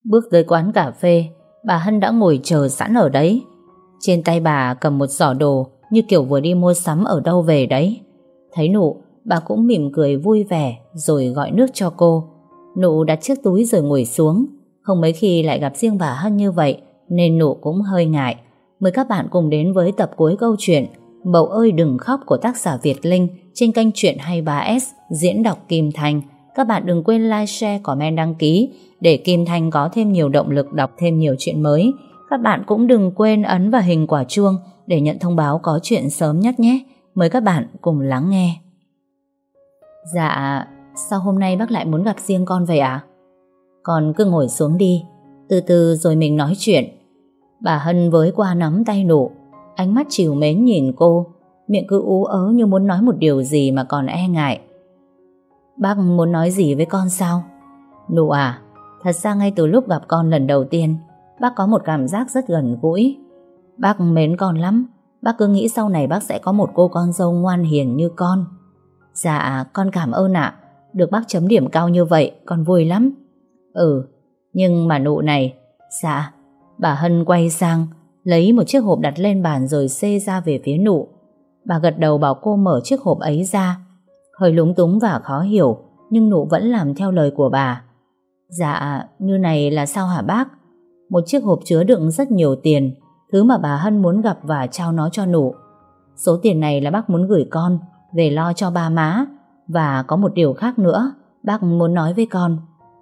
Bước tới quán cà phê, bà Hân đã ngồi chờ sẵn ở đấy. Trên tay bà cầm một giỏ đồ như kiểu vừa đi mua sắm ở đâu về đấy. Thấy Nụ, bà cũng mỉm cười vui vẻ rồi gọi nước cho cô. Nụ đặt chiếc túi rồi ngồi xuống. Không mấy khi lại gặp riêng bà Hân như vậy nên Nụ cũng hơi ngại. Mời các bạn cùng đến với tập cuối câu chuyện Bầu ơi đừng khóc của tác giả Việt Linh trên kênh Chuyện 23S diễn đọc Kim Thanh. Các bạn đừng quên like, share, comment, đăng ký để Kim Thanh có thêm nhiều động lực đọc thêm nhiều chuyện mới. Các bạn cũng đừng quên ấn vào hình quả chuông để nhận thông báo có chuyện sớm nhất nhé. Mời các bạn cùng lắng nghe. Dạ, sao hôm nay bác lại muốn gặp riêng con vậy ạ? Con cứ ngồi xuống đi, từ từ rồi mình nói chuyện. Bà Hân với qua nắm tay Nụ, ánh mắt trìu mến nhìn cô, miệng cứ ú ớ như muốn nói một điều gì mà còn e ngại. Bác muốn nói gì với con sao? Nụ à, thật ra ngay từ lúc gặp con lần đầu tiên, bác có một cảm giác rất gần gũi. Bác mến con lắm, bác cứ nghĩ sau này bác sẽ có một cô con dâu ngoan hiền như con. Dạ, con cảm ơn ạ. Được bác chấm điểm cao như vậy, con vui lắm. Nhưng mà Nụ này. Dạ. Bà Hân quay sang, lấy một chiếc hộp đặt lên bàn rồi xê ra về phía Nụ. Bà gật đầu bảo cô mở chiếc hộp ấy ra. Hơi lúng túng và khó hiểu, nhưng Nụ vẫn làm theo lời của bà. Dạ, như này là sao hả bác? Một chiếc hộp chứa đựng rất nhiều tiền, thứ mà bà Hân muốn gặp và trao nó cho Nụ. Số tiền này là bác muốn gửi con về lo cho ba má. Và có một điều khác nữa bác muốn nói với con.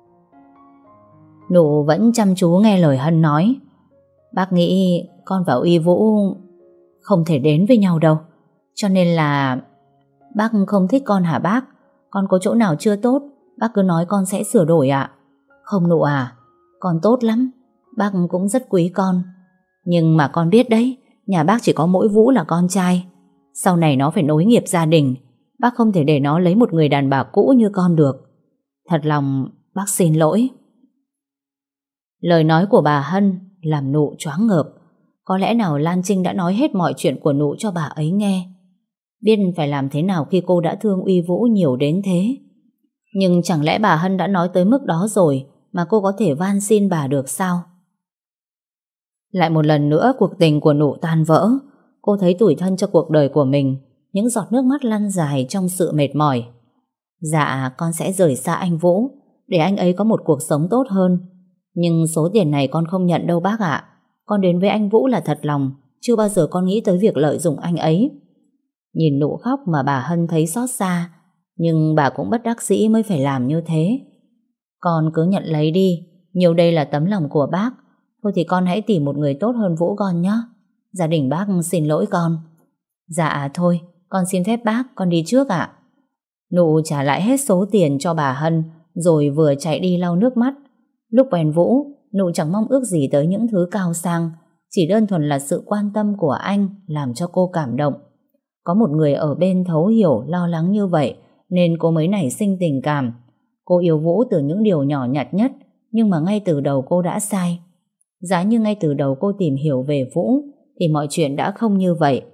Nụ vẫn chăm chú nghe lời Hân nói. Bác nghĩ con và Uy Vũ không thể đến với nhau đâu. Cho nên là bác không thích con hả bác? Con có chỗ nào chưa tốt, bác cứ nói con sẽ sửa đổi ạ. Không Nụ à, con tốt lắm, bác cũng rất quý con. Nhưng mà con biết đấy, nhà bác chỉ có mỗi Vũ là con trai. Sau này nó phải nối nghiệp gia đình, bác không thể để nó lấy một người đàn bà cũ như con được. Thật lòng bác xin lỗi. Lời nói của bà Hân làm Nụ choáng ngợp. Có lẽ nào Lan Trinh đã nói hết mọi chuyện của Nụ cho bà ấy nghe. Biết phải làm thế nào khi cô đã thương Uy Vũ nhiều đến thế. Nhưng chẳng lẽ bà Hân đã nói tới mức đó rồi mà cô có thể van xin bà được sao? Lại một lần nữa cuộc tình của Nụ tan vỡ. Cô thấy tủi thân cho cuộc đời của mình. Những giọt nước mắt lăn dài trong sự mệt mỏi. Dạ, con sẽ rời xa anh Vũ để anh ấy có một cuộc sống tốt hơn. Nhưng số tiền này con không nhận đâu bác ạ. Con đến với anh Vũ là thật lòng, chưa bao giờ con nghĩ tới việc lợi dụng anh ấy. Nhìn Nụ khóc mà bà Hân thấy xót xa, nhưng bà cũng bất đắc dĩ mới phải làm như thế. Con cứ nhận lấy đi, nhiều đây là tấm lòng của bác. Thôi thì con hãy tìm một người tốt hơn Vũ con nhé. Gia đình bác xin lỗi con. Dạ thôi, con xin phép bác, con đi trước ạ. Nụ trả lại hết số tiền cho bà Hân rồi vừa chạy đi lau nước mắt. Lúc quen Vũ, Nụ chẳng mong ước gì tới những thứ cao sang, chỉ đơn thuần là sự quan tâm của anh làm cho cô cảm động. Có một người ở bên thấu hiểu lo lắng như vậy nên cô mới nảy sinh tình cảm. Cô yêu Vũ từ những điều nhỏ nhặt nhất, nhưng mà ngay từ đầu cô đã sai. Giá như ngay từ đầu cô tìm hiểu về Vũ thì mọi chuyện đã không như vậy.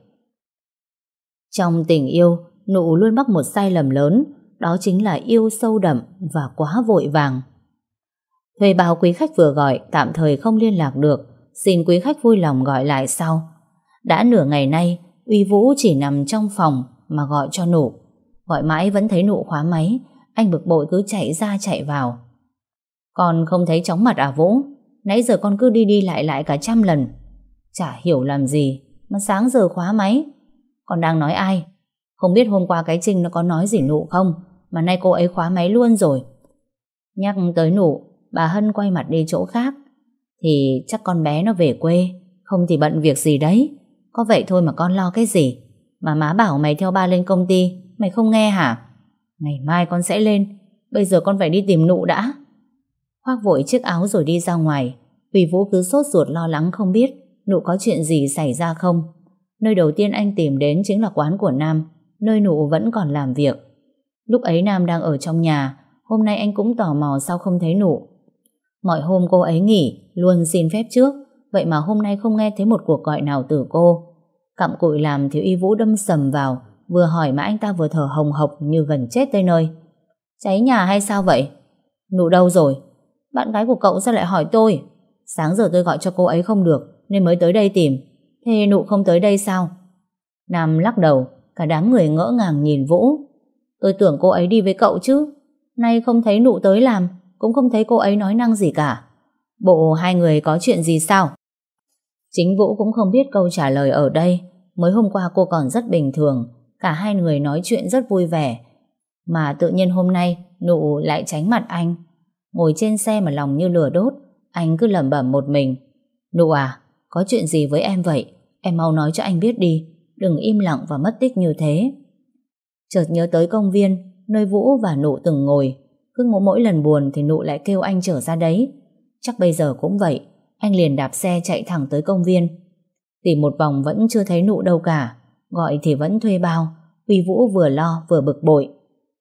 Trong tình yêu, Nụ luôn mắc một sai lầm lớn, đó chính là yêu sâu đậm và quá vội vàng. Thuê bao quý khách vừa gọi tạm thời không liên lạc được, xin quý khách vui lòng gọi lại sau. Đã nửa ngày nay, Uy Vũ chỉ nằm trong phòng mà gọi cho Nụ. Gọi mãi vẫn thấy Nụ khóa máy, anh bực bội cứ chạy ra chạy vào. Con không thấy chóng mặt à Vũ? Nãy giờ con cứ đi đi lại lại cả 100 lần. Chả hiểu làm gì mà sáng giờ khóa máy. Con đang nói ai? Không biết hôm qua cái Trinh nó có nói gì Nụ không, mà nay cô ấy khóa máy luôn rồi. Nhắc tới Nụ, bà Hân quay mặt đi chỗ khác. Thì chắc con bé nó về quê, không thì bận việc gì đấy. Có vậy thôi mà con lo cái gì? Mà má bảo mày theo ba lên công ty, mày không nghe hả? Ngày mai con sẽ lên, bây giờ con phải đi tìm Nụ đã. Khoác vội chiếc áo rồi đi ra ngoài. Uy Vũ cứ sốt ruột lo lắng không biết Nụ có chuyện gì xảy ra không. Nơi đầu tiên anh tìm đến chính là quán của Nam, nơi Nụ vẫn còn làm việc. Lúc ấy Nam đang ở trong nhà, hôm nay anh cũng tò mò sao không thấy Nụ. Mọi hôm cô ấy nghỉ, luôn xin phép trước, vậy mà hôm nay không nghe thấy một cuộc gọi nào từ cô. Cặm cụi làm thì Uy Vũ đâm sầm vào, vừa hỏi mà anh ta vừa thở hồng hộc như gần chết tới nơi. Cháy nhà hay sao vậy? Nụ đâu rồi? Bạn gái của cậu sao lại hỏi tôi? Sáng giờ tôi gọi cho cô ấy không được nên mới tới đây tìm. Thế Nụ không tới đây sao? Nam lắc đầu. Cả đám người ngỡ ngàng nhìn Vũ. Tôi tưởng cô ấy đi với cậu chứ. Nay không thấy Nụ tới làm, cũng không thấy cô ấy nói năng gì cả. Bộ hai người có chuyện gì sao? Chính Vũ cũng không biết câu trả lời ở đây. Mới hôm qua cô còn rất bình thường, cả hai người nói chuyện rất vui vẻ. Mà tự nhiên hôm nay Nụ lại tránh mặt anh. Ngồi trên xe mà lòng như lửa đốt, anh cứ lẩm bẩm một mình. Nụ à, có chuyện gì với em vậy? Em mau nói cho anh biết đi, đừng im lặng và mất tích như thế. Chợt nhớ tới công viên nơi Vũ và Nụ từng ngồi. Cứ mỗi lần buồn thì Nụ lại kêu anh trở ra đấy. Chắc bây giờ cũng vậy. Anh liền đạp xe chạy thẳng tới công viên. Tìm một vòng vẫn chưa thấy Nụ đâu cả. Gọi thì vẫn thuê bao. Vì Vũ vừa lo vừa bực bội.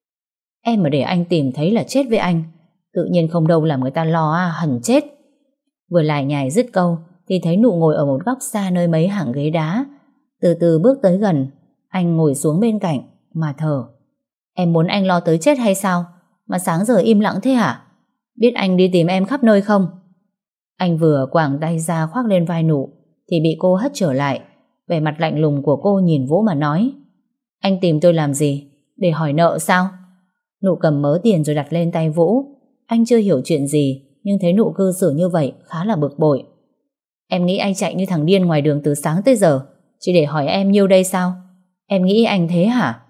Em mà để anh tìm thấy là chết với anh. Tự nhiên không đâu làm người ta lo hẳn chết. Vừa lải nhải dứt câu thì thấy Nụ ngồi ở một góc xa nơi mấy hàng ghế đá. Từ từ bước tới gần. Anh ngồi xuống bên cạnh mà thở. Em muốn anh lo tới chết hay sao? Mà sáng giờ im lặng thế hả? Biết anh đi tìm em khắp nơi không? Anh vừa quàng tay ra khoác lên vai Nụ thì bị cô hất trở lại. Vẻ mặt lạnh lùng của cô nhìn Vũ mà nói. Anh tìm tôi làm gì? Để hỏi nợ sao? Nụ cầm mớ tiền rồi đặt lên tay Vũ. Anh chưa hiểu chuyện gì, nhưng thấy Nụ cư xử như vậy khá là bực bội. Em nghĩ anh chạy như thằng điên ngoài đường từ sáng tới giờ chỉ để hỏi em nhiêu đây sao? Em nghĩ anh thế hả?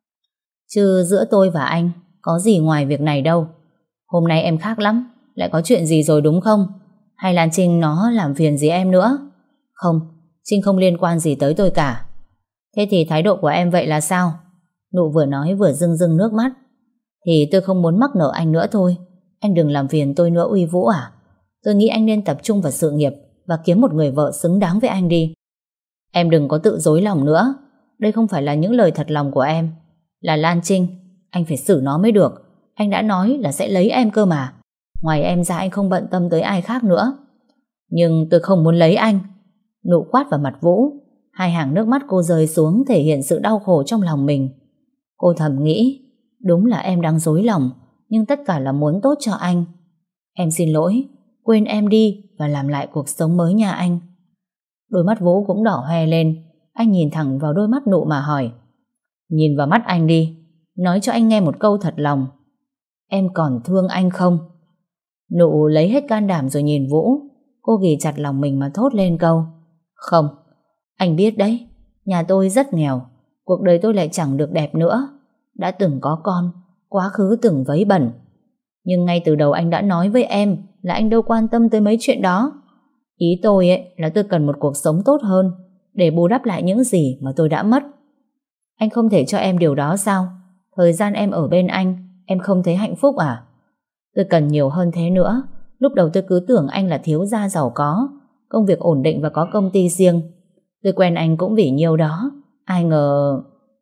Chứ giữa tôi và anh có gì ngoài việc này đâu. Hôm nay em khác lắm. Lại có chuyện gì rồi đúng không? Hay là Trinh nó làm phiền gì em nữa? Không, Trinh không liên quan gì tới tôi cả. Thế thì thái độ của em vậy là sao? Nụ vừa nói vừa rưng rưng nước mắt. Thì tôi không muốn mắc nợ anh nữa thôi. Anh đừng làm phiền tôi nữa Uy Vũ à. Tôi nghĩ anh nên tập trung vào sự nghiệp và kiếm một người vợ xứng đáng với anh đi. Em đừng có tự dối lòng nữa. Đây không phải là những lời thật lòng của em. Là Lan Trinh, anh phải xử nó mới được. Anh đã nói là sẽ lấy em cơ mà. Ngoài em ra anh không bận tâm tới ai khác nữa. Nhưng tôi không muốn lấy anh. Nụ quát vào mặt Vũ. Hai hàng nước mắt cô rơi xuống thể hiện sự đau khổ trong lòng mình. Cô thầm nghĩ, đúng là em đang dối lòng, nhưng tất cả là muốn tốt cho anh. Em xin lỗi, quên em đi và làm lại cuộc sống mới nha anh. Đôi mắt Vũ cũng đỏ hoe lên. Anh nhìn thẳng vào đôi mắt Nụ mà hỏi. Nhìn vào mắt anh đi, nói cho anh nghe một câu thật lòng. Em còn thương anh không? Nụ lấy hết can đảm rồi nhìn Vũ. Cô ghì chặt lòng mình mà thốt lên câu. Không, anh biết đấy, nhà tôi rất nghèo. Cuộc đời tôi lại chẳng được đẹp nữa. Đã từng có con, quá khứ từng vấy bẩn. Nhưng ngay từ đầu anh đã nói với em là anh đâu quan tâm tới mấy chuyện đó. Ý tôi là tôi cần một cuộc sống tốt hơn để bù đắp lại những gì mà tôi đã mất. Anh không thể cho em điều đó sao? Thời gian em ở bên anh, em không thấy hạnh phúc à? Tôi cần nhiều hơn thế nữa. Lúc đầu tôi cứ tưởng anh là thiếu gia giàu có, công việc ổn định và có công ty riêng. Tôi quen anh cũng vì nhiêu đó. Ai ngờ...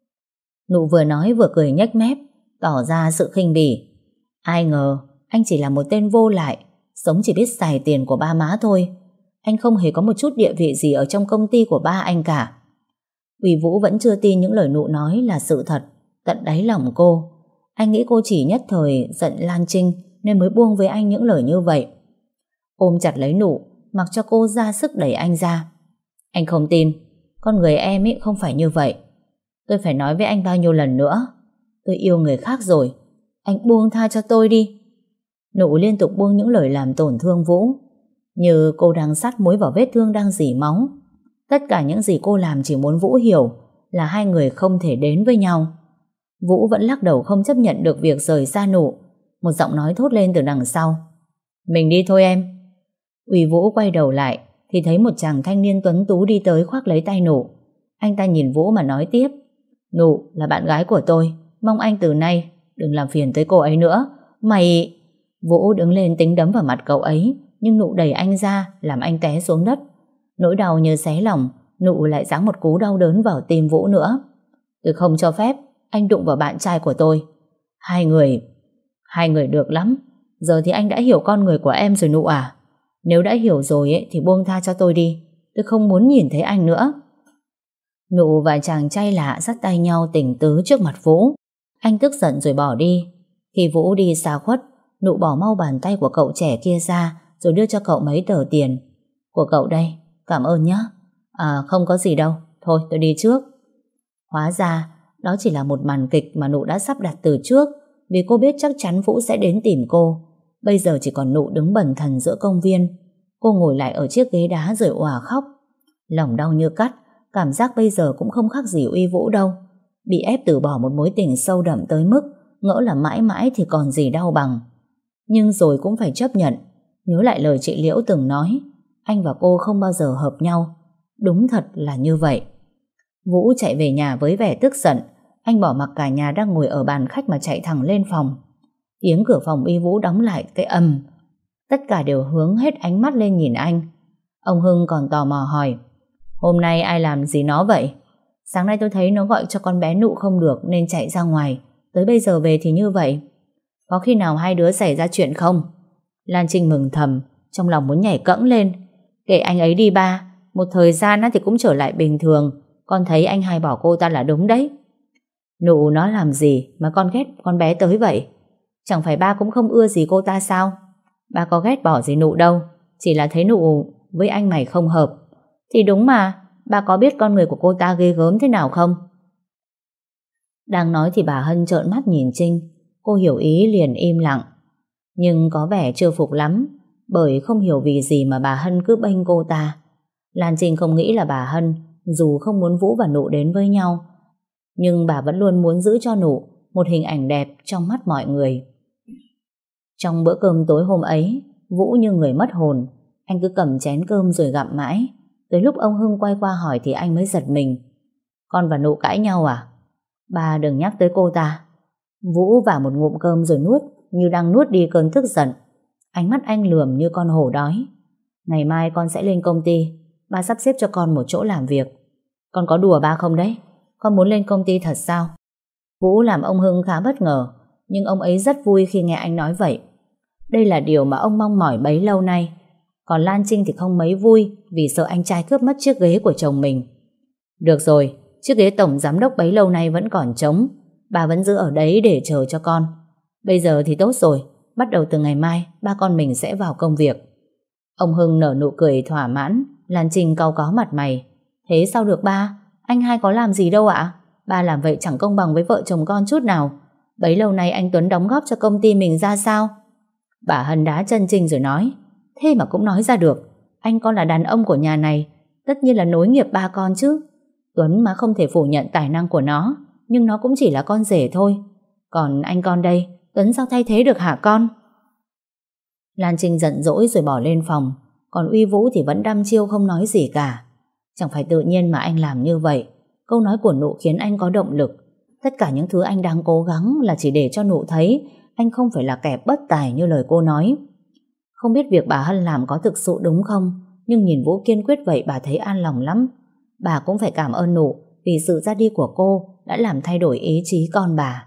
Nụ vừa nói vừa cười nhếch mép, tỏ ra sự khinh bỉ. Ai ngờ anh chỉ là một tên vô lại, sống chỉ biết xài tiền của ba má thôi. Anh không hề có một chút địa vị gì ở trong công ty của ba anh cả. Uy Vũ vẫn chưa tin những lời Nụ nói là sự thật. Tận đáy lòng cô, anh nghĩ cô chỉ nhất thời giận Lan Trinh nên mới buông với anh những lời như vậy. Ôm chặt lấy Nụ, mặc cho cô ra sức đẩy anh ra. Anh không tin, con người em ấy không phải như vậy. Tôi phải nói với anh bao nhiêu lần nữa. Tôi yêu người khác rồi. Anh buông tha cho tôi đi. Nụ liên tục buông những lời làm tổn thương Vũ, như cô đang sắt muối vào vết thương đang rỉ máu. Tất cả những gì cô làm chỉ muốn Vũ hiểu là hai người không thể đến với nhau. Vũ vẫn lắc đầu không chấp nhận được việc rời xa Nụ. Một giọng nói thốt lên từ đằng sau. Mình đi thôi em. Uy Vũ quay đầu lại thì thấy một chàng thanh niên tuấn tú đi tới khoác lấy tay Nụ. Anh ta nhìn Vũ mà nói tiếp. Nụ là bạn gái của tôi, mong anh từ nay đừng làm phiền tới cô ấy nữa. Mày... Vũ đứng lên tính đấm vào mặt cậu ấy, nhưng Nụ đẩy anh ra làm anh té xuống đất. Nỗi đau như xé lòng, Nụ lại giáng một cú đau đớn vào tim Vũ nữa. Tôi không cho phép anh đụng vào bạn trai của tôi. Hai người được lắm. Giờ thì anh đã hiểu con người của em rồi Nụ à? Nếu đã hiểu rồi thì buông tha cho tôi đi. Tôi không muốn nhìn thấy anh nữa. Nụ và chàng trai lạ dắt tay nhau tình tứ trước mặt Vũ. Anh tức giận rồi bỏ đi. Khi Vũ đi xa khuất, Nụ bỏ mau bàn tay của cậu trẻ kia ra rồi đưa cho cậu mấy tờ tiền. Của cậu đây, cảm ơn nhé. À không có gì đâu, thôi tôi đi trước. Hóa ra đó chỉ là một màn kịch mà Nụ đã sắp đặt từ trước, vì cô biết chắc chắn Vũ sẽ đến tìm cô. Bây giờ chỉ còn Nụ đứng bần thần giữa công viên. Cô ngồi lại ở chiếc ghế đá rồi òa khóc. Lòng đau như cắt, cảm giác bây giờ cũng không khác gì Uy Vũ đâu. Bị ép từ bỏ một mối tình sâu đậm tới mức ngỡ là mãi mãi thì còn gì đau bằng. Nhưng rồi cũng phải chấp nhận. Nhớ lại lời chị Liễu từng nói, anh và cô không bao giờ hợp nhau. Đúng thật là như vậy. Vũ chạy về nhà với vẻ tức giận. Anh bỏ mặc cả nhà đang ngồi ở bàn khách mà chạy thẳng lên phòng. Tiếng cửa phòng Uy Vũ đóng lại cái ầm. Tất cả đều hướng hết ánh mắt lên nhìn anh. Ông Hưng còn tò mò hỏi, hôm nay ai làm gì nó vậy? Sáng nay tôi thấy nó gọi cho con bé Nụ không được nên chạy ra ngoài. Tới bây giờ về thì như vậy. Có khi nào hai đứa xảy ra chuyện không? Lan Trinh mừng thầm, trong lòng muốn nhảy cẫng lên. Kệ anh ấy đi ba, một thời gian thì cũng trở lại bình thường. Con thấy anh hai bỏ cô ta là đúng đấy. Nụ nó làm gì mà con ghét con bé tới vậy? Chẳng phải ba cũng không ưa gì cô ta sao? Ba có ghét bỏ gì Nụ đâu, chỉ là thấy Nụ với anh mày không hợp. Thì đúng mà, ba có biết con người của cô ta ghê gớm thế nào không? Đang nói thì bà Hân trợn mắt nhìn Trinh. Cô hiểu ý liền im lặng. Nhưng có vẻ chưa phục lắm, bởi không hiểu vì gì mà bà Hân cứ bênh cô ta. Lan Trinh không nghĩ là bà Hân, dù không muốn Vũ và Nụ đến với nhau, nhưng bà vẫn luôn muốn giữ cho Nụ một hình ảnh đẹp trong mắt mọi người. Trong bữa cơm tối hôm ấy, Vũ như người mất hồn. Anh cứ cầm chén cơm rồi gặm mãi. Tới lúc ông Hưng quay qua hỏi thì anh mới giật mình. Con và Nụ cãi nhau à? Bà đừng nhắc tới cô ta. Vũ vào một ngụm cơm rồi nuốt, như đang nuốt đi cơn tức giận. Ánh mắt anh lườm như con hổ đói. Ngày mai con sẽ lên công ty. Ba sắp xếp cho con một chỗ làm việc. Con có đùa ba không đấy? Con muốn lên công ty thật sao? Vũ làm ông Hưng khá bất ngờ, nhưng ông ấy rất vui khi nghe anh nói vậy. Đây là điều mà ông mong mỏi bấy lâu nay. Còn Lan Trinh thì không mấy vui vì sợ anh trai cướp mất chiếc ghế của chồng mình. Được rồi, chiếc ghế tổng giám đốc bấy lâu nay vẫn còn trống. Bà vẫn giữ ở đấy để chờ cho con. Bây giờ thì tốt rồi, bắt đầu từ ngày mai ba con mình sẽ vào công việc. Ông Hưng nở nụ cười thỏa mãn. Lan Trinh cau có mặt mày. Thế sao được ba? Anh hai có làm gì đâu ạ? Ba làm vậy chẳng công bằng với vợ chồng con chút nào. Bấy lâu nay anh Tuấn đóng góp cho công ty mình ra sao? Bà Hân đá chân Trinh rồi nói, thế mà cũng nói ra được. Anh con là đàn ông của nhà này, tất nhiên là nối nghiệp ba con chứ. Tuấn mà không thể phủ nhận tài năng của nó, nhưng nó cũng chỉ là con rể thôi. Còn anh con đây, Tuấn sao thay thế được hả con? Lan Trinh giận dỗi rồi bỏ lên phòng. Còn Uy Vũ thì vẫn đăm chiêu không nói gì cả. Chẳng phải tự nhiên mà anh làm như vậy. Câu nói của Nụ khiến anh có động lực. Tất cả những thứ anh đang cố gắng là chỉ để cho Nụ thấy anh không phải là kẻ bất tài như lời cô nói. Không biết việc bà Hân làm có thực sự đúng không, nhưng nhìn Vũ kiên quyết vậy bà thấy an lòng lắm. Bà cũng phải cảm ơn Nụ vì sự ra đi của cô đã làm thay đổi ý chí con bà.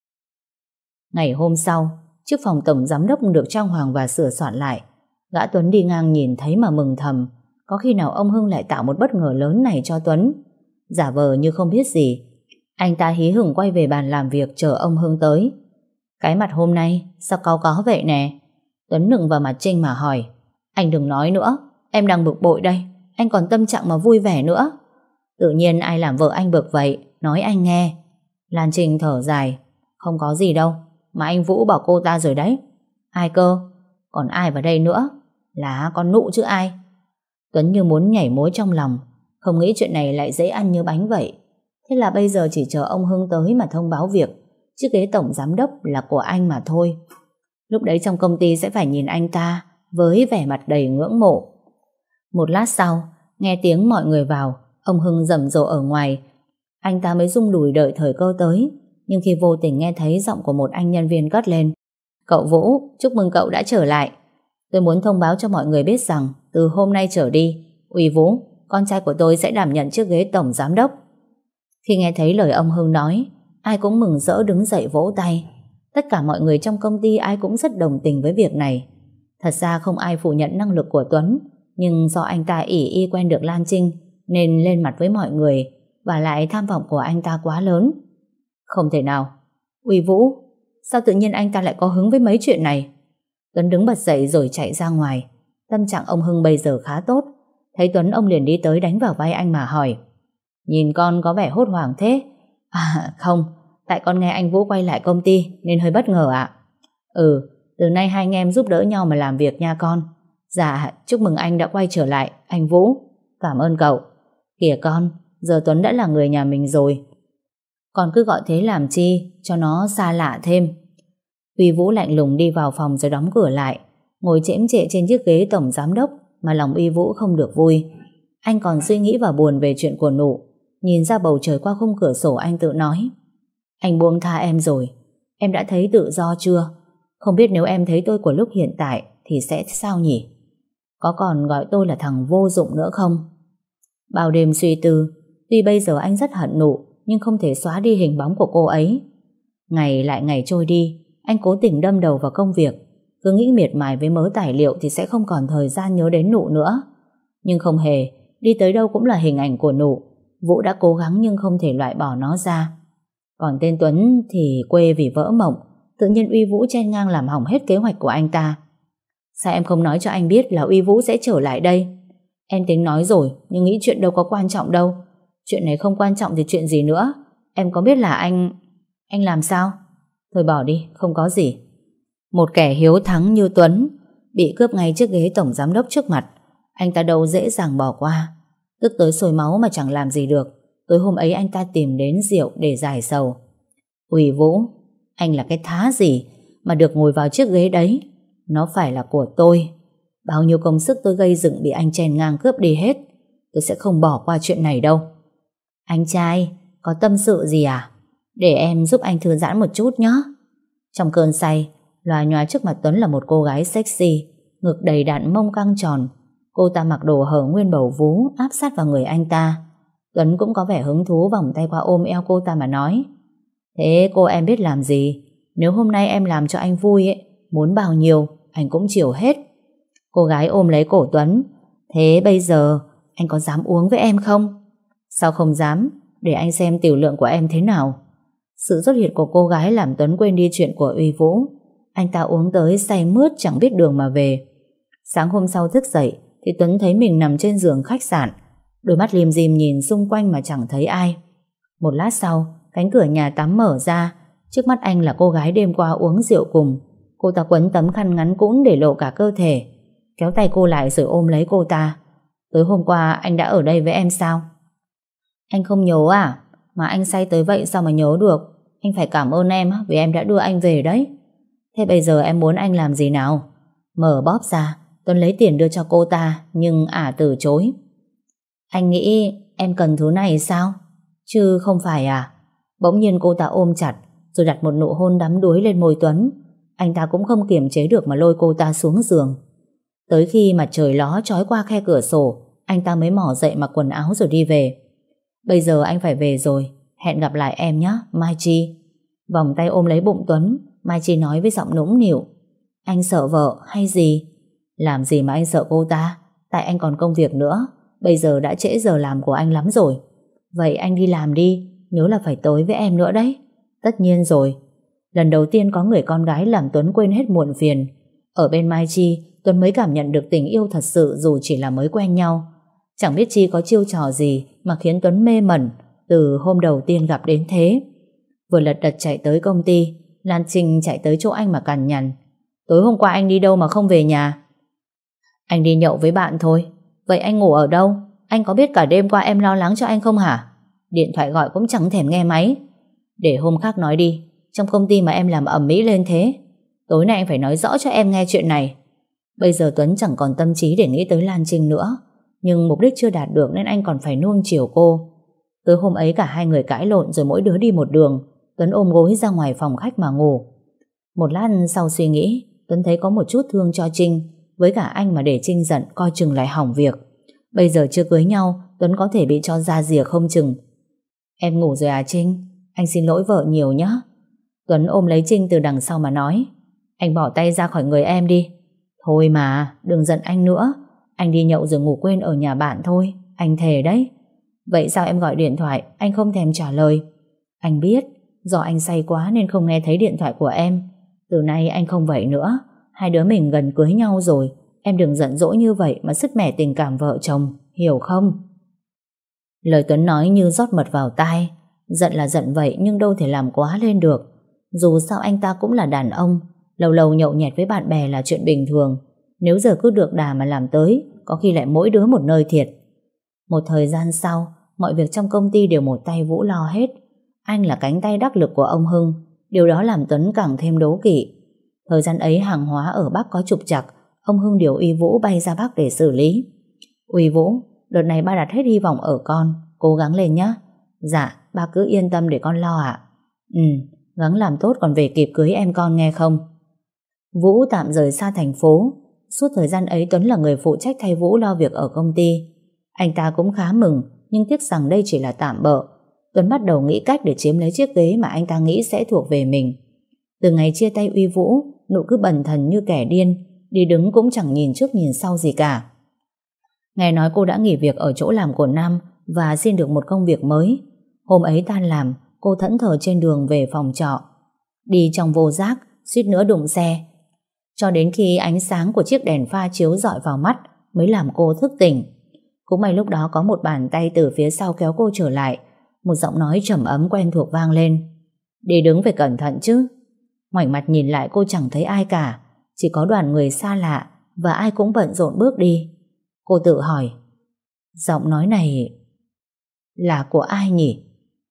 Ngày hôm sau, chiếc phòng tổng giám đốc được trang hoàng và sửa soạn lại. Gã Tuấn đi ngang nhìn thấy mà mừng thầm. Có khi nào ông Hưng lại tạo một bất ngờ lớn này cho Tuấn? Giả vờ như không biết gì, anh ta hí hửng quay về bàn làm việc chờ ông Hưng tới. Cái mặt hôm nay sao cáu có vậy nè? Tuấn nựng vào mặt Trinh mà hỏi. Anh đừng nói nữa, em đang bực bội đây. Anh còn tâm trạng mà vui vẻ nữa. Tự nhiên ai làm vợ anh bực vậy? Nói anh nghe. Lan Trinh thở dài. Không có gì đâu, mà anh Vũ bảo cô ta rồi đấy. Ai cơ? Còn ai vào đây nữa? Là con Nụ chứ ai? Tuấn như muốn nhảy múa trong lòng. Không nghĩ chuyện này lại dễ ăn như bánh vậy. Thế là bây giờ chỉ chờ ông Hưng tới mà thông báo việc chiếc ghế tổng giám đốc là của anh mà thôi. Lúc đấy trong công ty sẽ phải nhìn anh ta với vẻ mặt đầy ngưỡng mộ. Một lát sau, nghe tiếng mọi người vào, ông Hưng rầm rộ ở ngoài. Anh ta mới rung đùi đợi thời cơ tới. Nhưng khi vô tình nghe thấy giọng của một anh nhân viên cất lên. Cậu Vũ, chúc mừng cậu đã trở lại. Tôi muốn thông báo cho mọi người biết rằng từ hôm nay trở đi, Uy Vũ, con trai của tôi sẽ đảm nhận chiếc ghế tổng giám đốc. Khi nghe thấy lời ông Hưng nói, ai cũng mừng rỡ đứng dậy vỗ tay. Tất cả mọi người trong công ty ai cũng rất đồng tình với việc này. Thật ra không ai phủ nhận năng lực của Tuấn, nhưng do anh ta ỷ y quen được Lan Trinh nên lên mặt với mọi người, và lại tham vọng của anh ta quá lớn. Không thể nào. Uy Vũ, sao tự nhiên anh ta lại có hứng với mấy chuyện này? Tuấn đứng bật dậy rồi chạy ra ngoài. Tâm trạng ông Hưng bây giờ khá tốt. Thấy Tuấn, ông liền đi tới đánh vào vai anh mà hỏi: Nhìn con có vẻ hốt hoảng thế. À không, tại con nghe anh Vũ quay lại công ty nên hơi bất ngờ ạ. Từ nay hai anh em giúp đỡ nhau mà làm việc nha con. Dạ, chúc mừng anh đã quay trở lại, anh Vũ. Cảm ơn cậu. Kìa con, giờ Tuấn đã là người nhà mình rồi, con cứ gọi thế làm chi cho nó xa lạ thêm. Uy Vũ lạnh lùng đi vào phòng rồi đóng cửa lại, ngồi chễm chệ trên chiếc ghế tổng giám đốc mà lòng Uy Vũ không được vui. Anh còn suy nghĩ và buồn về chuyện của Nụ. Nhìn ra bầu trời qua khung cửa sổ, anh tự nói: Anh buông tha em rồi, em đã thấy tự do chưa? Không biết nếu em thấy tôi của lúc hiện tại thì sẽ sao nhỉ? Có còn gọi tôi là thằng vô dụng nữa không? Bao đêm suy tư, tuy bây giờ anh rất hận Nụ nhưng không thể xóa đi hình bóng của cô ấy. Ngày lại ngày trôi đi, anh cố tình đâm đầu vào công việc, cứ nghĩ miệt mài với mớ tài liệu thì sẽ không còn thời gian nhớ đến Nụ nữa. Nhưng không hề, đi tới đâu cũng là hình ảnh của Nụ. Vũ đã cố gắng nhưng không thể loại bỏ nó ra. Còn tên Tuấn thì quê vì vỡ mộng, tự nhiên Uy Vũ chen ngang làm hỏng hết kế hoạch của anh ta. Sao em không nói cho anh biết là Uy Vũ sẽ trở lại đây? Em tính nói rồi, nhưng nghĩ chuyện đâu có quan trọng đâu. Chuyện này không quan trọng thì chuyện gì nữa? Em có biết là anh làm sao? Thôi bỏ đi, không có gì. Một kẻ hiếu thắng như Tuấn bị cướp ngay chiếc ghế tổng giám đốc trước mặt, anh ta đâu dễ dàng bỏ qua. Tức tới sôi máu mà chẳng làm gì được. Tối hôm ấy anh ta tìm đến rượu để giải sầu. Uy Vũ, anh là cái thá gì mà được ngồi vào chiếc ghế đấy? Nó phải là của tôi. Bao nhiêu công sức tôi gây dựng bị anh chèn ngang cướp đi hết. Tôi sẽ không bỏ qua chuyện này đâu. Anh trai, có tâm sự gì à? Để em giúp anh thư giãn một chút nhé. Trong cơn say, loà nhòa trước mặt Tuấn là một cô gái sexy, ngực đầy đặn, mông căng tròn. Cô ta mặc đồ hở nguyên bầu vú, áp sát vào người anh ta. Tuấn cũng có vẻ hứng thú, vòng tay qua ôm eo cô ta mà nói: Thế cô em biết làm gì? Nếu hôm nay em làm cho anh vui ấy, muốn bao nhiêu anh cũng chịu hết. Cô gái ôm lấy cổ Tuấn: Thế bây giờ anh có dám uống với em không? Sao không dám? Để anh xem tiểu lượng của em thế nào. Sự xuất hiện của cô gái làm Tuấn quên đi chuyện của Uy Vũ. Anh ta uống tới say mướt chẳng biết đường mà về. Sáng hôm sau thức dậy thì Tuấn thấy mình nằm trên giường khách sạn, đôi mắt lim dim nhìn xung quanh mà chẳng thấy ai. Một lát sau, cánh cửa nhà tắm mở ra, trước mắt anh là cô gái đêm qua uống rượu cùng. Cô ta quấn tấm khăn ngắn cũn để lộ cả cơ thể, kéo tay cô lại rồi ôm lấy cô ta. Tối hôm qua anh đã ở đây với em sao? Anh không nhớ à? Mà anh say tới vậy sao mà nhớ được? Anh phải cảm ơn em vì em đã đưa anh về đấy. Thế bây giờ em muốn anh làm gì nào? Mở bóp ra, Tuấn lấy tiền đưa cho cô ta, nhưng ả từ chối. Anh nghĩ em cần thứ này sao? Chứ không phải à? Bỗng nhiên cô ta ôm chặt, rồi đặt một nụ hôn đắm đuối lên môi Tuấn. Anh ta cũng không kiềm chế được mà lôi cô ta xuống giường. Tới khi mặt trời ló chói qua khe cửa sổ, anh ta mới mò dậy mặc quần áo rồi đi về. Bây giờ anh phải về rồi, hẹn gặp lại em nhé, Mai Chi. Vòng tay ôm lấy bụng Tuấn, Mai Chi nói với giọng nũng nịu: Anh sợ vợ hay gì? Làm gì mà anh sợ cô ta? Tại anh còn công việc nữa. Bây giờ đã trễ giờ làm của anh lắm rồi. Vậy anh đi làm đi, nhớ là phải tới với em nữa đấy. Tất nhiên rồi. Lần đầu tiên có người con gái làm Tuấn quên hết muộn phiền. Ở bên Mai Chi, Tuấn mới cảm nhận được tình yêu thật sự dù chỉ là mới quen nhau. Chẳng biết Chi có chiêu trò gì mà khiến Tuấn mê mẩn từ hôm đầu tiên gặp đến thế. Vừa lật đật chạy tới công ty, Lan Trinh chạy tới chỗ anh mà cằn nhằn: Tối hôm qua anh đi đâu mà không về nhà? Anh đi nhậu với bạn thôi. Vậy anh ngủ ở đâu? Anh có biết cả đêm qua em lo lắng cho anh không hả? Điện thoại gọi cũng chẳng thèm nghe máy. Để hôm khác nói đi. Trong công ty mà em làm ầm ĩ lên thế. Tối nay anh phải nói rõ cho em nghe chuyện này. Bây giờ Tuấn chẳng còn tâm trí để nghĩ tới Lan Trinh nữa. Nhưng mục đích chưa đạt được nên anh còn phải nuông chiều cô. Tới hôm ấy cả hai người cãi lộn rồi mỗi đứa đi một đường. Tuấn ôm gối ra ngoài phòng khách mà ngủ. Một lát sau suy nghĩ, Tuấn thấy có một chút thương cho Trinh. Với cả anh mà để Trinh giận coi chừng lại hỏng việc. Bây giờ chưa cưới nhau, Tuấn có thể bị cho ra rìa không chừng. Em ngủ rồi à Trinh? Anh xin lỗi vợ nhiều nhé. Tuấn ôm lấy Trinh từ đằng sau mà nói: Anh bỏ tay ra khỏi người em đi. Thôi mà, đừng giận anh nữa. Anh đi nhậu rồi ngủ quên ở nhà bạn thôi. Anh thề đấy. Vậy sao em gọi điện thoại anh không thèm trả lời? Anh biết, do anh say quá nên không nghe thấy điện thoại của em. Từ nay anh không vậy nữa. Hai đứa mình gần cưới nhau rồi, em đừng giận dỗi như vậy mà sứt mẻ tình cảm vợ chồng, hiểu không? Lời Tuấn nói như rót mật vào tai. Giận là giận vậy nhưng đâu thể làm quá lên được. Dù sao anh ta cũng là đàn ông, lâu lâu nhậu nhẹt với bạn bè là chuyện bình thường. Nếu giờ cứ được đà mà làm tới, có khi lại mỗi đứa một nơi thiệt. Một thời gian sau, mọi việc trong công ty đều một tay Vũ lo hết. Anh là cánh tay đắc lực của ông Hưng, điều đó làm Tuấn càng thêm đố kỵ. Thời gian ấy hàng hóa ở Bắc có trục trặc, ông Hưng điều Uy Vũ bay ra Bắc để xử lý. Uy Vũ, đợt này ba đặt hết hy vọng ở con, cố gắng lên nhé. Dạ, ba cứ yên tâm để con lo ạ. Gắng làm tốt còn về kịp cưới em con nghe không? Vũ tạm rời xa thành phố. Suốt thời gian ấy Tuấn là người phụ trách thay Vũ lo việc ở công ty. Anh ta cũng khá mừng, nhưng tiếc rằng đây chỉ là tạm bợ. Tuấn bắt đầu nghĩ cách để chiếm lấy chiếc ghế mà anh ta nghĩ sẽ thuộc về mình. Từ ngày chia tay Uy Vũ, Nụ cứ bần thần như kẻ điên, đi đứng cũng chẳng nhìn trước nhìn sau gì cả. Nghe nói cô đã nghỉ việc ở chỗ làm của Nam và xin được một công việc mới. Hôm ấy tan làm, cô thẫn thờ trên đường về phòng trọ. Đi trong vô giác, suýt nữa đụng xe. Cho đến khi ánh sáng của chiếc đèn pha chiếu rọi vào mắt mới làm cô thức tỉnh. Cũng may lúc đó có một bàn tay từ phía sau kéo cô trở lại. Một giọng nói trầm ấm quen thuộc vang lên. Đi đứng phải cẩn thận chứ. Ngoảnh mặt nhìn lại cô chẳng thấy ai cả, chỉ có đoàn người xa lạ và ai cũng bận rộn bước đi. Cô tự hỏi, giọng nói này là của ai nhỉ?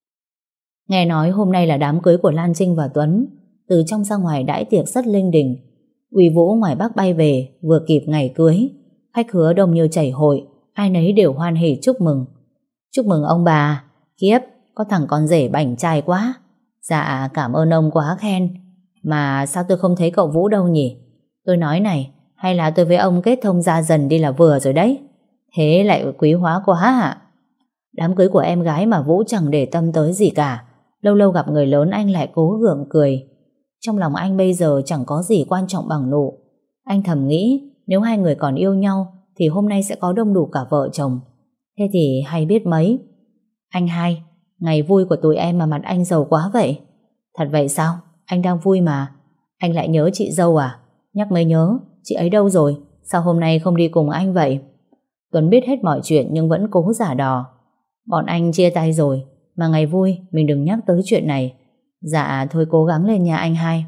Nghe nói hôm nay là đám cưới của Lan Trinh và Tuấn. Từ trong ra ngoài đãi tiệc rất linh đình. Uy Vũ ngoài Bắc bay về vừa kịp ngày cưới. Khách khứa đông như chảy hội, ai nấy đều hoan hỉ chúc mừng. Chúc mừng ông bà. Kiếp, có thằng con rể bảnh trai quá. Dạ cảm ơn ông quá khen. Mà sao tôi không thấy cậu Vũ đâu nhỉ? Tôi nói này, hay là tôi với ông kết thông gia dần đi là vừa rồi đấy. Thế lại quý hóa quá hả? Đám cưới của em gái mà Vũ chẳng để tâm tới gì cả. Lâu lâu gặp người lớn anh lại cố gượng cười. Trong lòng anh bây giờ chẳng có gì quan trọng bằng Nụ. Anh thầm nghĩ nếu hai người còn yêu nhau thì hôm nay sẽ có đông đủ cả vợ chồng. Thế thì hay biết mấy. Anh hai, ngày vui của tụi em mà mặt anh giàu quá vậy. Thật vậy sao? Anh đang vui mà. Anh lại nhớ chị dâu à? Nhắc mới nhớ, chị ấy đâu rồi? Sao hôm nay không đi cùng anh vậy? Tuấn biết hết mọi chuyện nhưng vẫn cố giả đò. Bọn anh chia tay rồi, mà ngày vui mình đừng nhắc tới chuyện này. Dạ thôi cố gắng lên nha anh hai.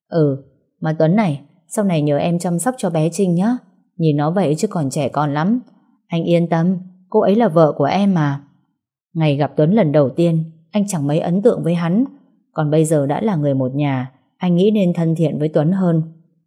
Mà Tuấn này, sau này nhờ em chăm sóc cho bé Trinh nhé. Nhìn nó vậy chứ còn trẻ con lắm. Anh yên tâm, cô ấy là vợ của em mà. Ngày gặp Tuấn lần đầu tiên, anh chẳng mấy ấn tượng với hắn. Còn bây giờ đã là người một nhà, anh nghĩ nên thân thiện với Tuấn hơn.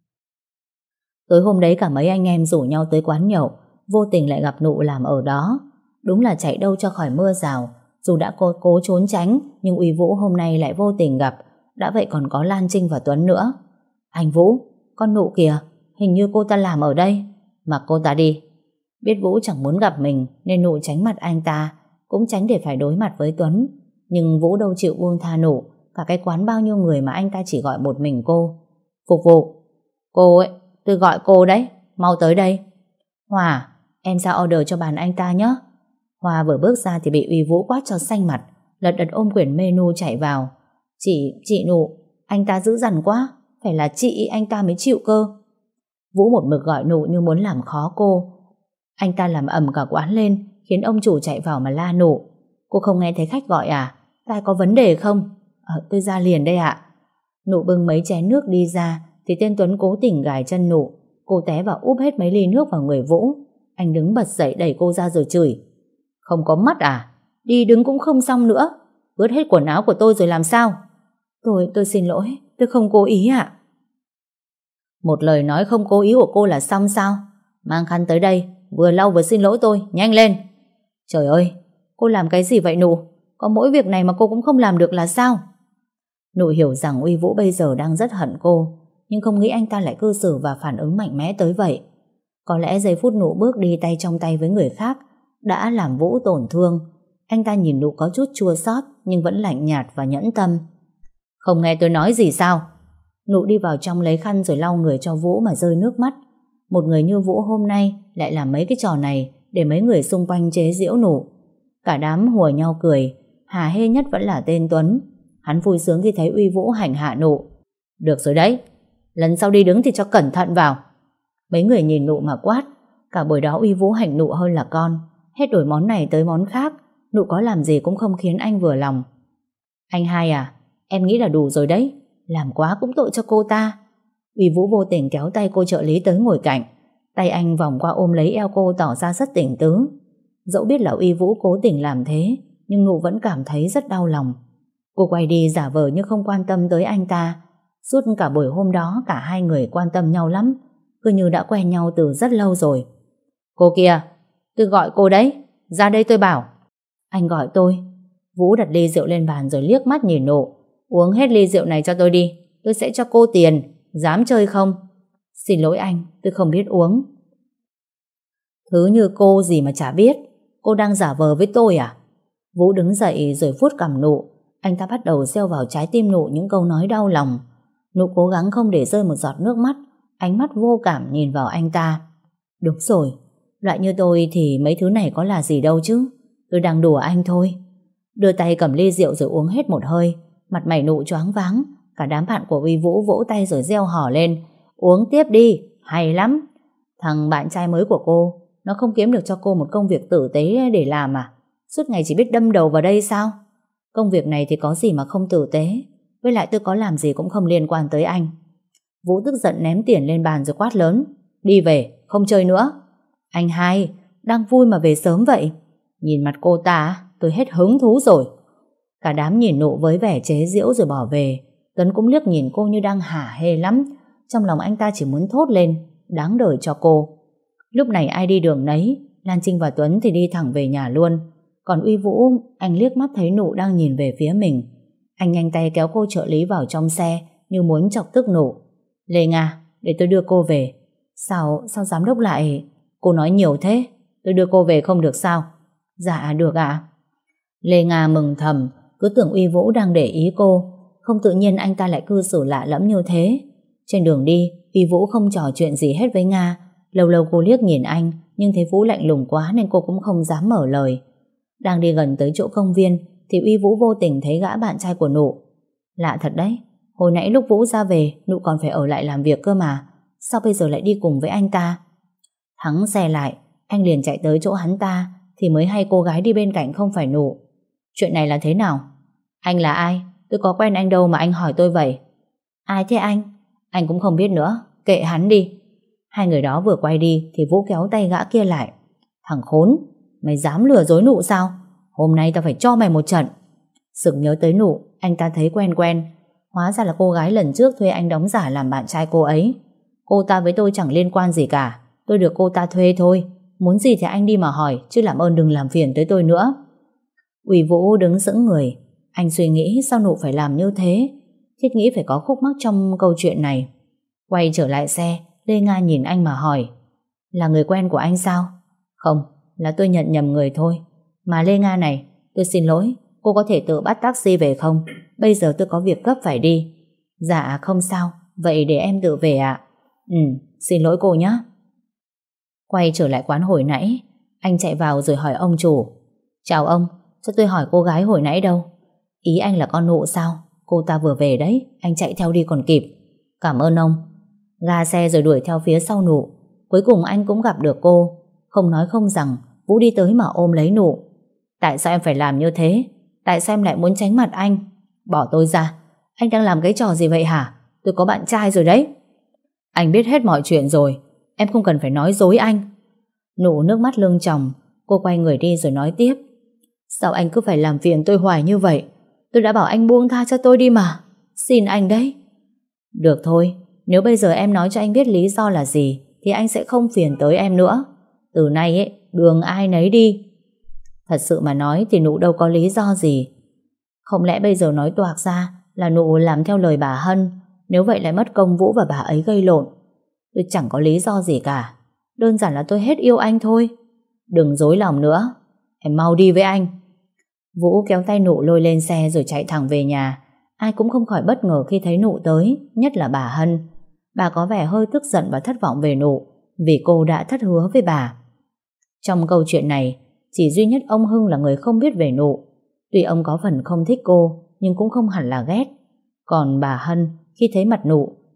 Tối hôm đấy cả mấy anh em rủ nhau tới quán nhậu, vô tình lại gặp Nụ làm ở đó. Đúng là chạy đâu cho khỏi mưa rào. Dù đã cố trốn tránh, nhưng Uy Vũ hôm nay lại vô tình gặp. Đã vậy còn có Lan Trinh và Tuấn nữa. Anh Vũ, con Nụ kìa, hình như cô ta làm ở đây. Mặc cô ta đi. Biết Vũ chẳng muốn gặp mình nên Nụ tránh mặt anh ta, cũng tránh để phải đối mặt với Tuấn. Nhưng Vũ đâu chịu buông tha Nụ. Cả cái quán bao nhiêu người mà anh ta chỉ gọi một mình cô. Phục vụ. Cô ấy, tôi gọi cô đấy, mau tới đây. Hòa, em ra order cho bàn anh ta nhé. Hòa vừa bước ra thì bị Uy Vũ quát cho xanh mặt, lật đật ôm quyển menu chạy vào. Chị Nụ, anh ta dữ dằn quá, phải là chị anh ta mới chịu cơ. Vũ một mực gọi Nụ như muốn làm khó cô. Anh ta làm ầm cả quán lên, khiến ông chủ chạy vào mà la Nụ. Cô không nghe thấy khách gọi à? Tai có vấn đề không? Tôi ra liền đây ạ. Nụ bưng mấy chén nước đi ra thì tên Tuấn cố tình gài chân Nụ. Cô té và úp hết mấy ly nước vào người Vũ. Anh đứng bật dậy đẩy cô ra rồi chửi. Không có mắt à? Đi đứng cũng không xong nữa. Ướt hết quần áo của tôi rồi làm sao? Tôi xin lỗi, tôi không cố ý ạ. Một lời nói không cố ý của cô là xong sao? Mang khăn tới đây, vừa lau vừa xin lỗi tôi, nhanh lên. Trời ơi, cô làm cái gì vậy Nụ? Có mỗi việc này mà cô cũng không làm được là sao? Nụ hiểu rằng Uy Vũ bây giờ đang rất hận cô, nhưng không nghĩ anh ta lại cư xử và phản ứng mạnh mẽ tới vậy. Có lẽ giây phút Nụ bước đi tay trong tay với người khác đã làm Vũ tổn thương. Anh ta nhìn Nụ có chút chua xót nhưng vẫn lạnh nhạt và nhẫn tâm. Không nghe tôi nói gì sao? Nụ đi vào trong lấy khăn rồi lau người cho Vũ mà rơi nước mắt. Một người như Vũ hôm nay lại làm mấy cái trò này để mấy người xung quanh chế giễu Nụ. Cả đám hùa nhau cười. Hà hê nhất vẫn là tên Tuấn. Hắn vui sướng khi thấy Uy Vũ hành hạ Nụ. Được rồi đấy, Lần sau đi đứng thì cho cẩn thận vào. Mấy người nhìn Nụ mà quát. Cả buổi đó Uy Vũ hành Nụ hơn là con. Hết đổi món này tới món khác, Nụ có làm gì cũng không khiến anh vừa lòng. Anh hai à, em nghĩ là đủ rồi đấy. Làm quá cũng tội cho cô ta. Uy Vũ vô tình kéo tay cô trợ lý tới ngồi cạnh. Tay anh vòng qua ôm lấy eo cô, tỏ ra rất tình tứ. Dẫu biết là Uy Vũ cố tình làm thế, nhưng Nụ vẫn cảm thấy rất đau lòng. Cô quay đi giả vờ như không quan tâm tới anh ta. Suốt cả buổi hôm đó cả hai người quan tâm nhau lắm, cứ như đã quen nhau từ rất lâu rồi. Cô kia, tôi gọi cô đấy, ra đây tôi bảo. Anh gọi tôi. Vũ đặt ly rượu lên bàn rồi liếc mắt nhìn Nụ. Uống hết ly rượu này cho tôi đi, tôi sẽ cho cô tiền. Dám chơi không? Xin lỗi anh, tôi không biết uống. Thứ như cô gì mà chả biết. Cô đang giả vờ với tôi à? Vũ đứng dậy rồi vuốt cằm Nụ. Anh ta bắt đầu gieo vào trái tim Nụ những câu nói đau lòng. Nụ cố gắng không để rơi một giọt nước mắt, ánh mắt vô cảm nhìn vào anh ta. Đúng rồi, loại như tôi thì mấy thứ này có là gì đâu chứ. Tôi đang đùa anh thôi. Đưa tay cầm ly rượu rồi uống hết một hơi. Mặt mày Nụ choáng váng. Cả đám bạn của Uy Vũ vỗ tay rồi reo hò lên. Uống tiếp đi, hay lắm. Thằng bạn trai mới của cô, nó không kiếm được cho cô một công việc tử tế để làm à? Suốt ngày chỉ biết đâm đầu vào đây sao? Công việc này thì có gì mà không tử tế. Với lại tôi có làm gì cũng không liên quan tới anh. Vũ tức giận ném tiền lên bàn rồi quát lớn. Đi về, không chơi nữa. Anh hai, đang vui mà về sớm vậy. Nhìn mặt cô ta, tôi hết hứng thú rồi. Cả đám nhìn Nụ với vẻ chế giễu rồi bỏ về. Tuấn cũng liếc nhìn cô như đang hả hê lắm. Trong lòng anh ta chỉ muốn thốt lên, đáng đời cho cô. Lúc này ai đi đường nấy. Lan Trinh và Tuấn thì đi thẳng về nhà luôn. Còn Uy Vũ, anh liếc mắt thấy Nụ đang nhìn về phía mình. Anh nhanh tay kéo cô trợ lý vào trong xe như muốn chọc tức Nụ. Lê Nga, để tôi đưa cô về. Sao giám đốc lại... Cô nói nhiều thế, tôi đưa cô về không được sao? Dạ được ạ. Lê Nga mừng thầm, cứ tưởng Uy Vũ đang để ý cô. Không tự nhiên anh ta lại cư xử lạ lẫm như thế. Trên đường đi, Uy Vũ không trò chuyện gì hết với Nga. Lâu lâu cô liếc nhìn anh, nhưng thấy Vũ lạnh lùng quá nên cô cũng không dám mở lời. Đang đi gần tới chỗ công viên thì Uy Vũ vô tình thấy gã bạn trai của Nụ. Lạ thật đấy, hồi nãy lúc Vũ ra về Nụ còn phải ở lại làm việc cơ mà. Sao bây giờ lại đi cùng với anh ta? Thắng xe lại, anh liền chạy tới chỗ hắn ta thì mới hay cô gái đi bên cạnh không phải Nụ. Chuyện này là thế nào? Anh là ai? Tôi có quen anh đâu mà anh hỏi tôi vậy. Ai thế anh? Anh cũng không biết nữa, kệ hắn đi. Hai người đó vừa quay đi thì Vũ kéo tay gã kia lại. Thằng khốn, mày dám lừa dối Nụ sao? Hôm nay tao phải cho mày một trận. Sực nhớ tới Nụ, anh ta thấy quen quen. Hóa ra là cô gái lần trước thuê anh đóng giả làm bạn trai cô ấy. Cô ta với tôi chẳng liên quan gì cả. Tôi được cô ta thuê thôi. Muốn gì thì anh đi mà hỏi, chứ làm ơn đừng làm phiền tới tôi nữa. Uy Vũ đứng sững người. Anh suy nghĩ sao Nụ phải làm như thế. Thiết nghĩ phải có khúc mắc trong câu chuyện này. Quay trở lại xe, Lê Nga nhìn anh mà hỏi. Là người quen của anh sao? Không, là tôi nhận nhầm người thôi. Mà Lê Nga này, tôi xin lỗi, cô có thể tự bắt taxi về không? Bây giờ tôi có việc gấp phải đi. Dạ không sao, vậy để em tự về ạ. Xin lỗi cô nhé. Quay trở lại quán hồi nãy, anh chạy vào rồi hỏi ông chủ. Chào ông, cho tôi hỏi cô gái hồi nãy đâu? Ý anh là con Nụ sao? Cô ta vừa về đấy, anh chạy theo đi còn kịp. Cảm ơn ông. Ga xe rồi đuổi theo phía sau Nụ. Cuối cùng anh cũng gặp được cô. Không nói không rằng, Vũ đi tới mà ôm lấy Nụ. Tại sao em phải làm như thế? Tại sao em lại muốn tránh mặt anh? Bỏ tôi ra. Anh đang làm cái trò gì vậy hả? Tôi có bạn trai rồi đấy. Anh biết hết mọi chuyện rồi. Em không cần phải nói dối anh. Nụ nước mắt lưng tròng. Cô quay người đi rồi nói tiếp. Sao anh cứ phải làm phiền tôi hoài như vậy? Tôi đã bảo anh buông tha cho tôi đi mà. Xin anh đấy. Được thôi, nếu bây giờ em nói cho anh biết lý do là gì thì anh sẽ không phiền tới em nữa. Từ nay ấy, đường ai nấy đi. Thật sự mà nói thì Nụ đâu có lý do gì. Không lẽ bây giờ nói toạc ra là Nụ làm theo lời bà Hân? Nếu vậy lại mất công Vũ và bà ấy gây lộn. Tôi chẳng có lý do gì cả. Đơn giản là tôi hết yêu anh thôi. Đừng dối lòng nữa. Em mau đi với anh. Vũ kéo tay Nụ lôi lên xe rồi chạy thẳng về nhà. Ai cũng không khỏi bất ngờ khi thấy Nụ tới, nhất là bà Hân. Bà có vẻ hơi tức giận và thất vọng về Nụ vì cô đã thất hứa với bà. Trong câu chuyện này, chỉ duy nhất ông Hưng là người không biết về Nụ. Tuy ông có phần không thích cô, nhưng cũng không hẳn là ghét. Còn bà Hân, khi thấy mặt Nụ,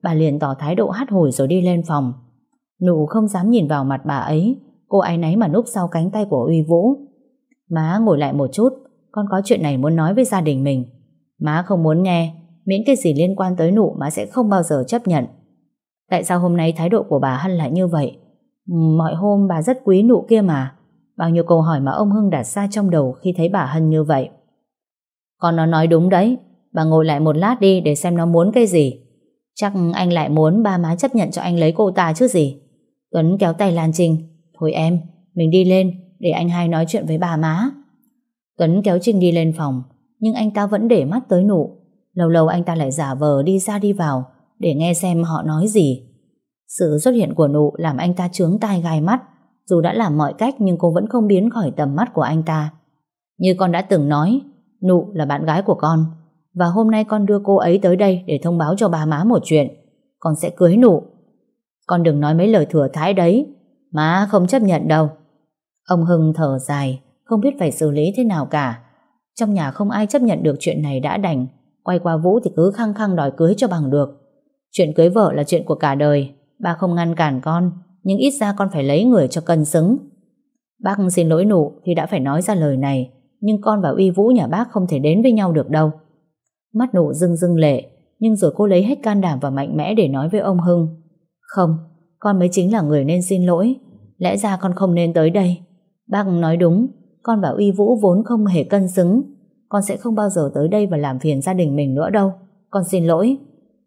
Bà liền tỏ thái độ hắt hủi rồi đi lên phòng. Nụ không dám nhìn vào mặt bà ấy. Cô áy náy mà núp sau cánh tay của Uy Vũ. Má ngồi lại một chút, con có chuyện này muốn nói với gia đình mình. Má không muốn nghe, miễn cái gì liên quan tới Nụ má sẽ không bao giờ chấp nhận. Tại sao hôm nay thái độ của bà Hân lại như vậy? Mọi hôm bà rất quý Nụ kia mà. Bao nhiêu câu hỏi mà ông Hưng đặt ra trong đầu khi thấy bà Hân như vậy. Con nó nói đúng đấy. Bà ngồi lại một lát đi để xem nó muốn cái gì. Chắc anh lại muốn ba má chấp nhận cho anh lấy cô ta chứ gì. Tuấn kéo tay Lan Trinh. Thôi em, mình đi lên để anh hai nói chuyện với bà má. Tuấn kéo Trinh đi lên phòng, nhưng anh ta vẫn để mắt tới Nụ. Lâu lâu anh ta lại giả vờ đi ra đi vào để nghe xem họ nói gì. Sự xuất hiện của Nụ làm anh ta chướng tai gai mắt. Dù đã làm mọi cách nhưng cô vẫn không biến khỏi tầm mắt của anh ta. Như con đã từng nói, Nụ là bạn gái của con, và hôm nay con đưa cô ấy tới đây để thông báo cho bà má một chuyện. Con sẽ cưới Nụ. Con đừng nói mấy lời thừa thãi đấy. Má không chấp nhận đâu. Ông Hưng thở dài, không biết phải xử lý thế nào cả. Trong nhà không ai chấp nhận được chuyện này đã đành. Quay qua Vũ thì cứ khăng khăng đòi cưới cho bằng được. Chuyện cưới vợ là chuyện của cả đời. Ba không ngăn cản con, nhưng ít ra con phải lấy người cho cân xứng. Bác xin lỗi Nụ thì đã phải nói ra lời này, nhưng con và Uy Vũ nhà bác không thể đến với nhau được đâu. Mắt Nụ rưng rưng lệ, nhưng rồi cô lấy hết can đảm và mạnh mẽ để nói với ông Hưng. Không, con mới chính là người nên xin lỗi. Lẽ ra con không nên tới đây. Bác nói đúng, con và Uy Vũ vốn không hề cân xứng. Con sẽ không bao giờ tới đây và làm phiền gia đình mình nữa đâu. Con xin lỗi.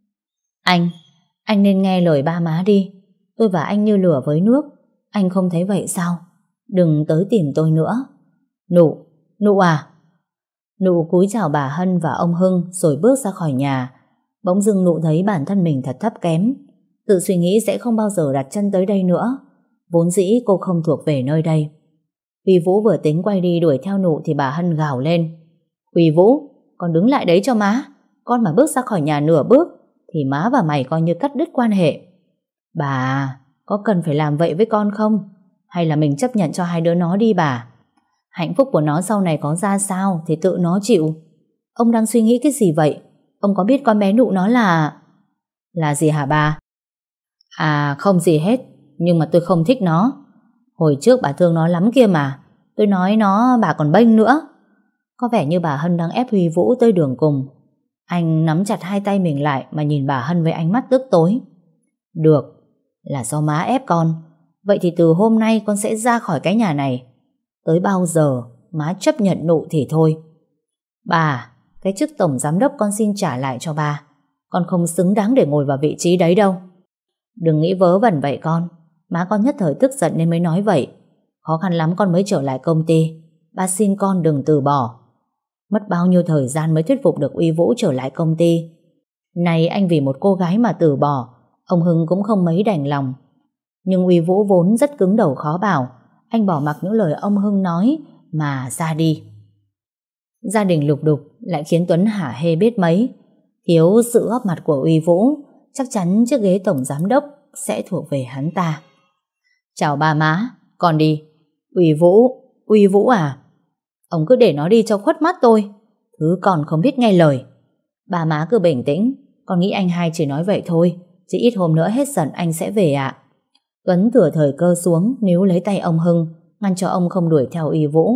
Anh nên nghe lời ba má đi. Tôi và anh như lửa với nước. Anh không thấy vậy sao? Đừng tới tìm tôi nữa. Nụ à? Nụ cúi chào bà Hân và ông Hưng rồi bước ra khỏi nhà. Bỗng dưng Nụ thấy bản thân mình thật thấp kém. Tự suy nghĩ sẽ không bao giờ đặt chân tới đây nữa. Vốn dĩ cô không thuộc về nơi đây. Uy Vũ vừa tính quay đi đuổi theo Nụ thì bà Hân gào lên. Uy Vũ, con đứng lại đấy cho má. Con mà bước ra khỏi nhà nửa bước thì má và mày coi như cắt đứt quan hệ. Bà, có cần phải làm vậy với con không? Hay là mình chấp nhận cho hai đứa nó đi bà? Hạnh phúc của nó sau này có ra sao thì tự nó chịu. Ông đang suy nghĩ cái gì vậy? Ông có biết con bé Nụ nó là... Là gì hả bà? À không gì hết, nhưng mà tôi không thích nó. Hồi trước bà thương nó lắm kia mà. Tôi nói nó bà còn bênh nữa. Có vẻ như bà Hân đang ép Huy Vũ tới đường cùng. Anh nắm chặt hai tay mình lại mà nhìn bà Hân với ánh mắt tức tối. Được, là do má ép con. Vậy thì từ hôm nay con sẽ ra khỏi cái nhà này. Tới bao giờ má chấp nhận Nụ thì thôi. Bà, cái chức tổng giám đốc con xin trả lại cho bà. Con không xứng đáng để ngồi vào vị trí đấy đâu. Đừng nghĩ vớ vẩn vậy con. Má con nhất thời tức giận nên mới nói vậy. Khó khăn lắm con mới trở lại công ty. Ba xin con đừng từ bỏ. Mất bao nhiêu thời gian mới thuyết phục được Uy Vũ trở lại công ty. Này anh vì một cô gái mà từ bỏ. Ông Hưng cũng không mấy đành lòng. Nhưng Uy Vũ vốn rất cứng đầu khó bảo. Anh bỏ mặc những lời ông Hưng nói mà ra đi. Gia đình lục đục lại khiến Tuấn hả hê biết mấy. Thiếu sự góp mặt của Uy Vũ, chắc chắn chiếc ghế tổng giám đốc sẽ thuộc về hắn ta. Chào ba má, con đi. Uy Vũ à? Ông cứ để nó đi cho khuất mắt tôi. Thứ còn không biết nghe lời. Ba má cứ bình tĩnh. Con nghĩ anh hai chỉ nói vậy thôi. Chỉ ít hôm nữa hết giận anh sẽ về ạ. Tuấn thừa thời cơ xuống níu lấy tay ông Hưng, ngăn cho ông không đuổi theo Uy Vũ.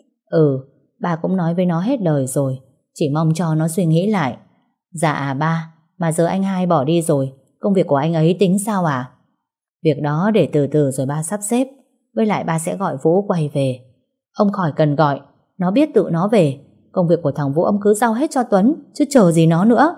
Bà cũng nói với nó hết lời rồi. Chỉ mong cho nó suy nghĩ lại. Dạ ba, mà giờ anh hai bỏ đi rồi, công việc của anh ấy tính sao à? Việc đó để từ từ rồi ba sắp xếp. Với lại ba sẽ gọi Vũ quay về. Ông khỏi cần gọi, nó biết tự nó về. Công việc của thằng Vũ ông cứ giao hết cho Tuấn, chứ chờ gì nó nữa.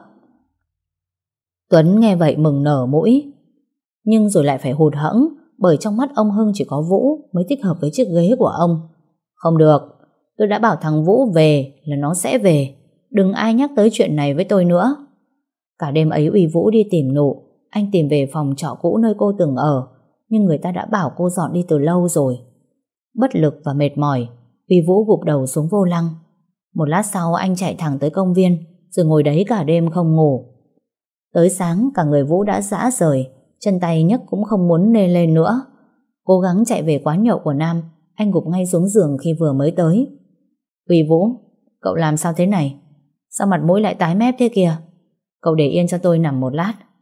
Tuấn nghe vậy mừng nở mũi, nhưng rồi lại phải hụt hẫng, bởi trong mắt ông Hưng chỉ có Vũ mới thích hợp với chiếc ghế của ông. Không được, tôi đã bảo thằng Vũ về là nó sẽ về. Đừng ai nhắc tới chuyện này với tôi nữa. Cả đêm ấy Uy Vũ đi tìm Nụ. Anh tìm về phòng trọ cũ nơi cô từng ở, nhưng người ta đã bảo cô dọn đi từ lâu rồi. Bất lực và mệt mỏi, Uy Vũ gục đầu xuống vô lăng. Một lát sau anh chạy thẳng tới công viên, rồi ngồi đấy cả đêm không ngủ. Tới sáng cả người Vũ đã rã rời, chân tay nhấc cũng không muốn nê lên nữa. Cố gắng chạy về quán nhậu của Nam, anh gục ngay xuống giường khi vừa mới tới. Uy Vũ, cậu làm sao thế này? Sao mặt mũi lại tái mét thế kìa? Cậu để yên cho tôi nằm một lát,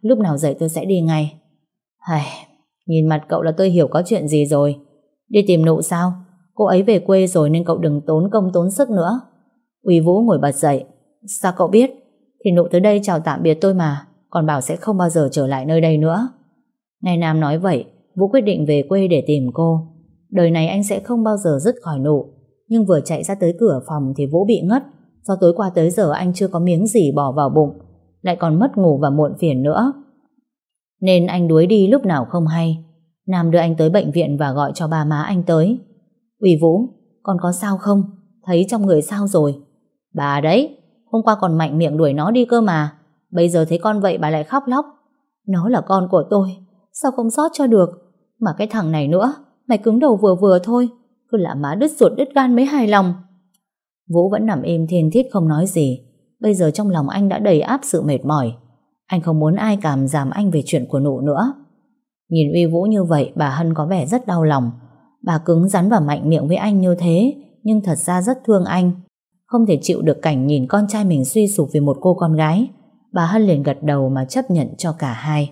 lúc nào dậy tôi sẽ đi ngay. Hài, nhìn mặt cậu là tôi hiểu có chuyện gì rồi. Đi tìm Nụ sao? Cô ấy về quê rồi nên cậu đừng tốn công tốn sức nữa. Uy Vũ ngồi bật dậy. Sao cậu biết? Thì Nụ tới đây chào tạm biệt tôi mà, còn bảo sẽ không bao giờ trở lại nơi đây nữa. Nghe Nam nói vậy, Vũ quyết định về quê để tìm cô. Đời này anh sẽ không bao giờ dứt khỏi Nụ. Nhưng vừa chạy ra tới cửa phòng thì Vũ bị ngất. Do tối qua tới giờ anh chưa có miếng gì bỏ vào bụng, lại còn mất ngủ và muộn phiền nữa, nên anh đuối đi lúc nào không hay. Nam đưa anh tới bệnh viện và gọi cho ba má anh tới. Uy Vũ, con có sao không? Thấy trong người sao rồi? Bà đấy, hôm qua còn mạnh miệng đuổi nó đi cơ mà, bây giờ thấy con vậy bà lại khóc lóc. Nó là con của tôi, sao không sót cho được? Mà cái thằng này nữa, mày cứng đầu vừa vừa thôi, cứ làm má đứt ruột đứt gan mới hài lòng. Vũ vẫn nằm im thiên thiết không nói gì. Bây giờ trong lòng anh đã đầy áp sự mệt mỏi. Anh không muốn ai cảm giảm anh về chuyện của Nụ nữa. Nhìn Uy Vũ như vậy, bà Hân có vẻ rất đau lòng. Bà cứng rắn và mạnh miệng với anh như thế, nhưng thật ra rất thương anh. Không thể chịu được cảnh nhìn con trai mình suy sụp vì một cô con gái. Bà Hân liền gật đầu mà chấp nhận cho cả hai.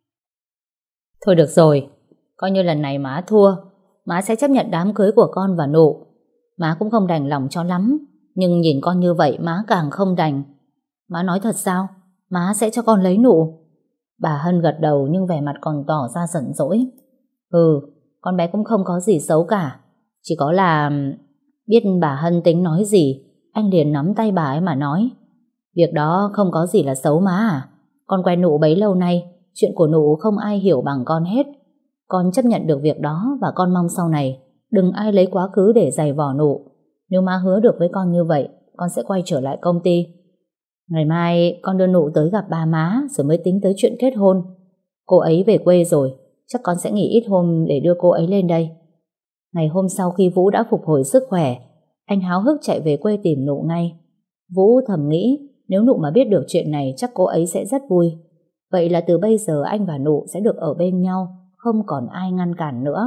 Thôi được rồi, coi như lần này má thua. Má sẽ chấp nhận đám cưới của con và Nụ. Má cũng không đành lòng cho lắm, nhưng nhìn con như vậy má càng không đành. Má nói thật sao? Má sẽ cho con lấy Nụ. Bà Hân gật đầu nhưng vẻ mặt còn tỏ ra giận dỗi. Con bé cũng không có gì xấu cả. Chỉ có là... Biết bà Hân tính nói gì, anh liền nắm tay bà ấy mà nói. Việc đó không có gì là xấu má à? Con quen Nụ bấy lâu nay, chuyện của Nụ không ai hiểu bằng con hết. Con chấp nhận được việc đó và con mong sau này đừng ai lấy quá khứ để giày vò Nụ. Nếu má hứa được với con như vậy, con sẽ quay trở lại công ty. Ngày mai con đưa Nụ tới gặp ba má rồi mới tính tới chuyện kết hôn. Cô ấy về quê rồi, chắc con sẽ nghỉ ít hôm để đưa cô ấy lên đây. Ngày hôm sau khi Vũ đã phục hồi sức khỏe, anh háo hức chạy về quê tìm Nụ ngay. Vũ thầm nghĩ nếu Nụ mà biết được chuyện này chắc cô ấy sẽ rất vui. Vậy là từ bây giờ anh và Nụ sẽ được ở bên nhau, không còn ai ngăn cản nữa.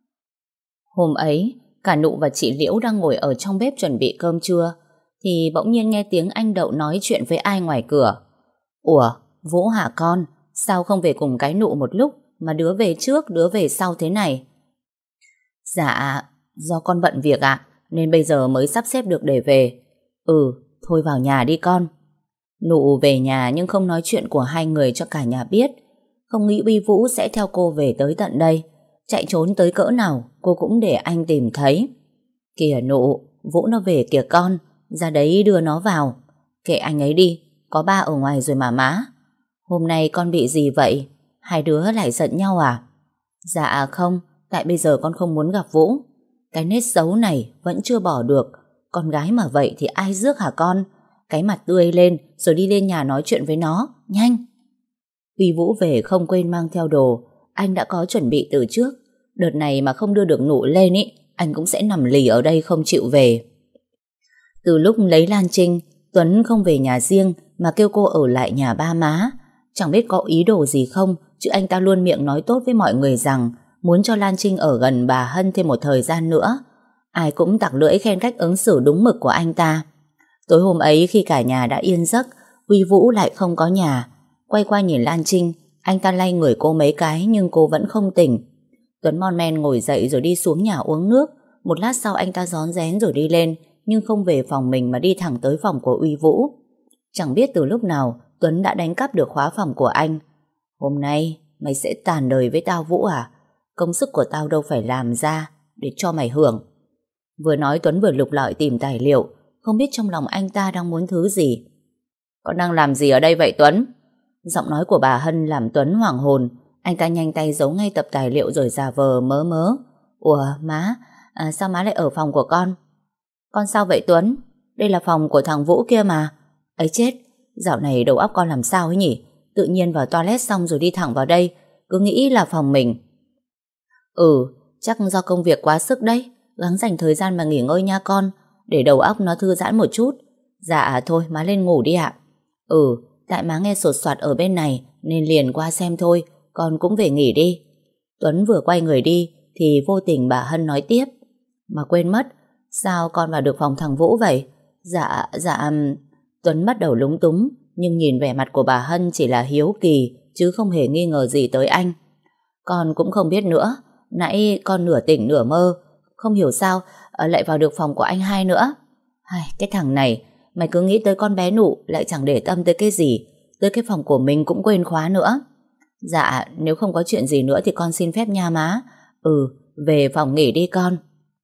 Hôm ấy, cả Nụ và chị Liễu đang ngồi ở trong bếp chuẩn bị cơm trưa, thì bỗng nhiên nghe tiếng anh Đậu nói chuyện với ai ngoài cửa. Ủa, Vũ hả con? Sao không về cùng cái Nụ một lúc mà đứa về trước đứa về sau thế này? Dạ, do con bận việc ạ, nên bây giờ mới sắp xếp được để về. Thôi vào nhà đi con. Nụ về nhà nhưng không nói chuyện của hai người cho cả nhà biết. Không nghĩ Uy Vũ sẽ theo cô về tới tận đây. Chạy trốn tới cỡ nào cô cũng để anh tìm thấy. Kìa Nụ, Vũ nó về kìa con, ra đấy đưa nó vào. Kệ anh ấy đi, có ba ở ngoài rồi mà má. Hôm nay con bị gì vậy? Hai đứa lại giận nhau à? Dạ không, tại bây giờ con không muốn gặp Vũ. Cái nết xấu này vẫn chưa bỏ được. Con gái mà vậy thì ai rước hả con? Cái mặt tươi lên rồi đi lên nhà nói chuyện với nó, nhanh. Uy Vũ về không quên mang theo đồ. Anh đã có chuẩn bị từ trước. Đợt này mà không đưa được Nụ lên ý, anh cũng sẽ nằm lì ở đây không chịu về. Từ lúc lấy Lan Trinh, Tuấn không về nhà riêng mà kêu cô ở lại nhà ba má. Chẳng biết có ý đồ gì không, chứ anh ta luôn miệng nói tốt với mọi người rằng muốn cho Lan Trinh ở gần bà Hân thêm một thời gian nữa. Ai cũng tặc lưỡi khen cách ứng xử đúng mực của anh ta. Tối hôm ấy khi cả nhà đã yên giấc, Uy Vũ lại không có nhà. Quay qua nhìn Lan Trinh, anh ta lay người cô mấy cái nhưng cô vẫn không tỉnh. Tuấn mon men ngồi dậy rồi đi xuống nhà uống nước. Một lát sau anh ta rón rén rồi đi lên, nhưng không về phòng mình mà đi thẳng tới phòng của Uy Vũ. Chẳng biết từ lúc nào Tuấn đã đánh cắp được khóa phòng của anh. Hôm nay mày sẽ tàn đời với tao Vũ à? Công sức của tao đâu phải làm ra để cho mày hưởng. Vừa nói Tuấn vừa lục lọi tìm tài liệu, không biết trong lòng anh ta đang muốn thứ gì. Con đang làm gì ở đây vậy Tuấn? Giọng nói của bà Hân làm Tuấn hoảng hồn. Anh ta nhanh tay giấu ngay tập tài liệu rồi giả vờ mớ mớ. Ủa má, sao má lại ở phòng của con? Con sao vậy Tuấn? Đây là phòng của thằng Vũ kia mà. Ấy chết, dạo này đầu óc con làm sao ấy nhỉ? Tự nhiên vào toilet xong rồi đi thẳng vào đây, cứ nghĩ là phòng mình. Chắc do công việc quá sức đấy. Gắng dành thời gian mà nghỉ ngơi nha con, để đầu óc nó thư giãn một chút. Dạ thôi má lên ngủ đi ạ. Tại má nghe sột soạt ở bên này nên liền qua xem thôi. Con cũng về nghỉ đi. Tuấn vừa quay người đi thì vô tình bà Hân nói tiếp. Mà quên mất, sao con vào được phòng thằng Vũ vậy? Dạ Tuấn bắt đầu lúng túng, nhưng nhìn vẻ mặt của bà Hân chỉ là hiếu kỳ chứ không hề nghi ngờ gì tới anh. Con cũng không biết nữa, nãy con nửa tỉnh nửa mơ, không hiểu sao lại vào được phòng của anh hai nữa. Cái thằng này, mày cứ nghĩ tới con bé Nụ lại chẳng để tâm tới cái gì, tới cái phòng của mình cũng quên khóa nữa. Dạ, nếu không có chuyện gì nữa thì con xin phép nha má. Về phòng nghỉ đi con.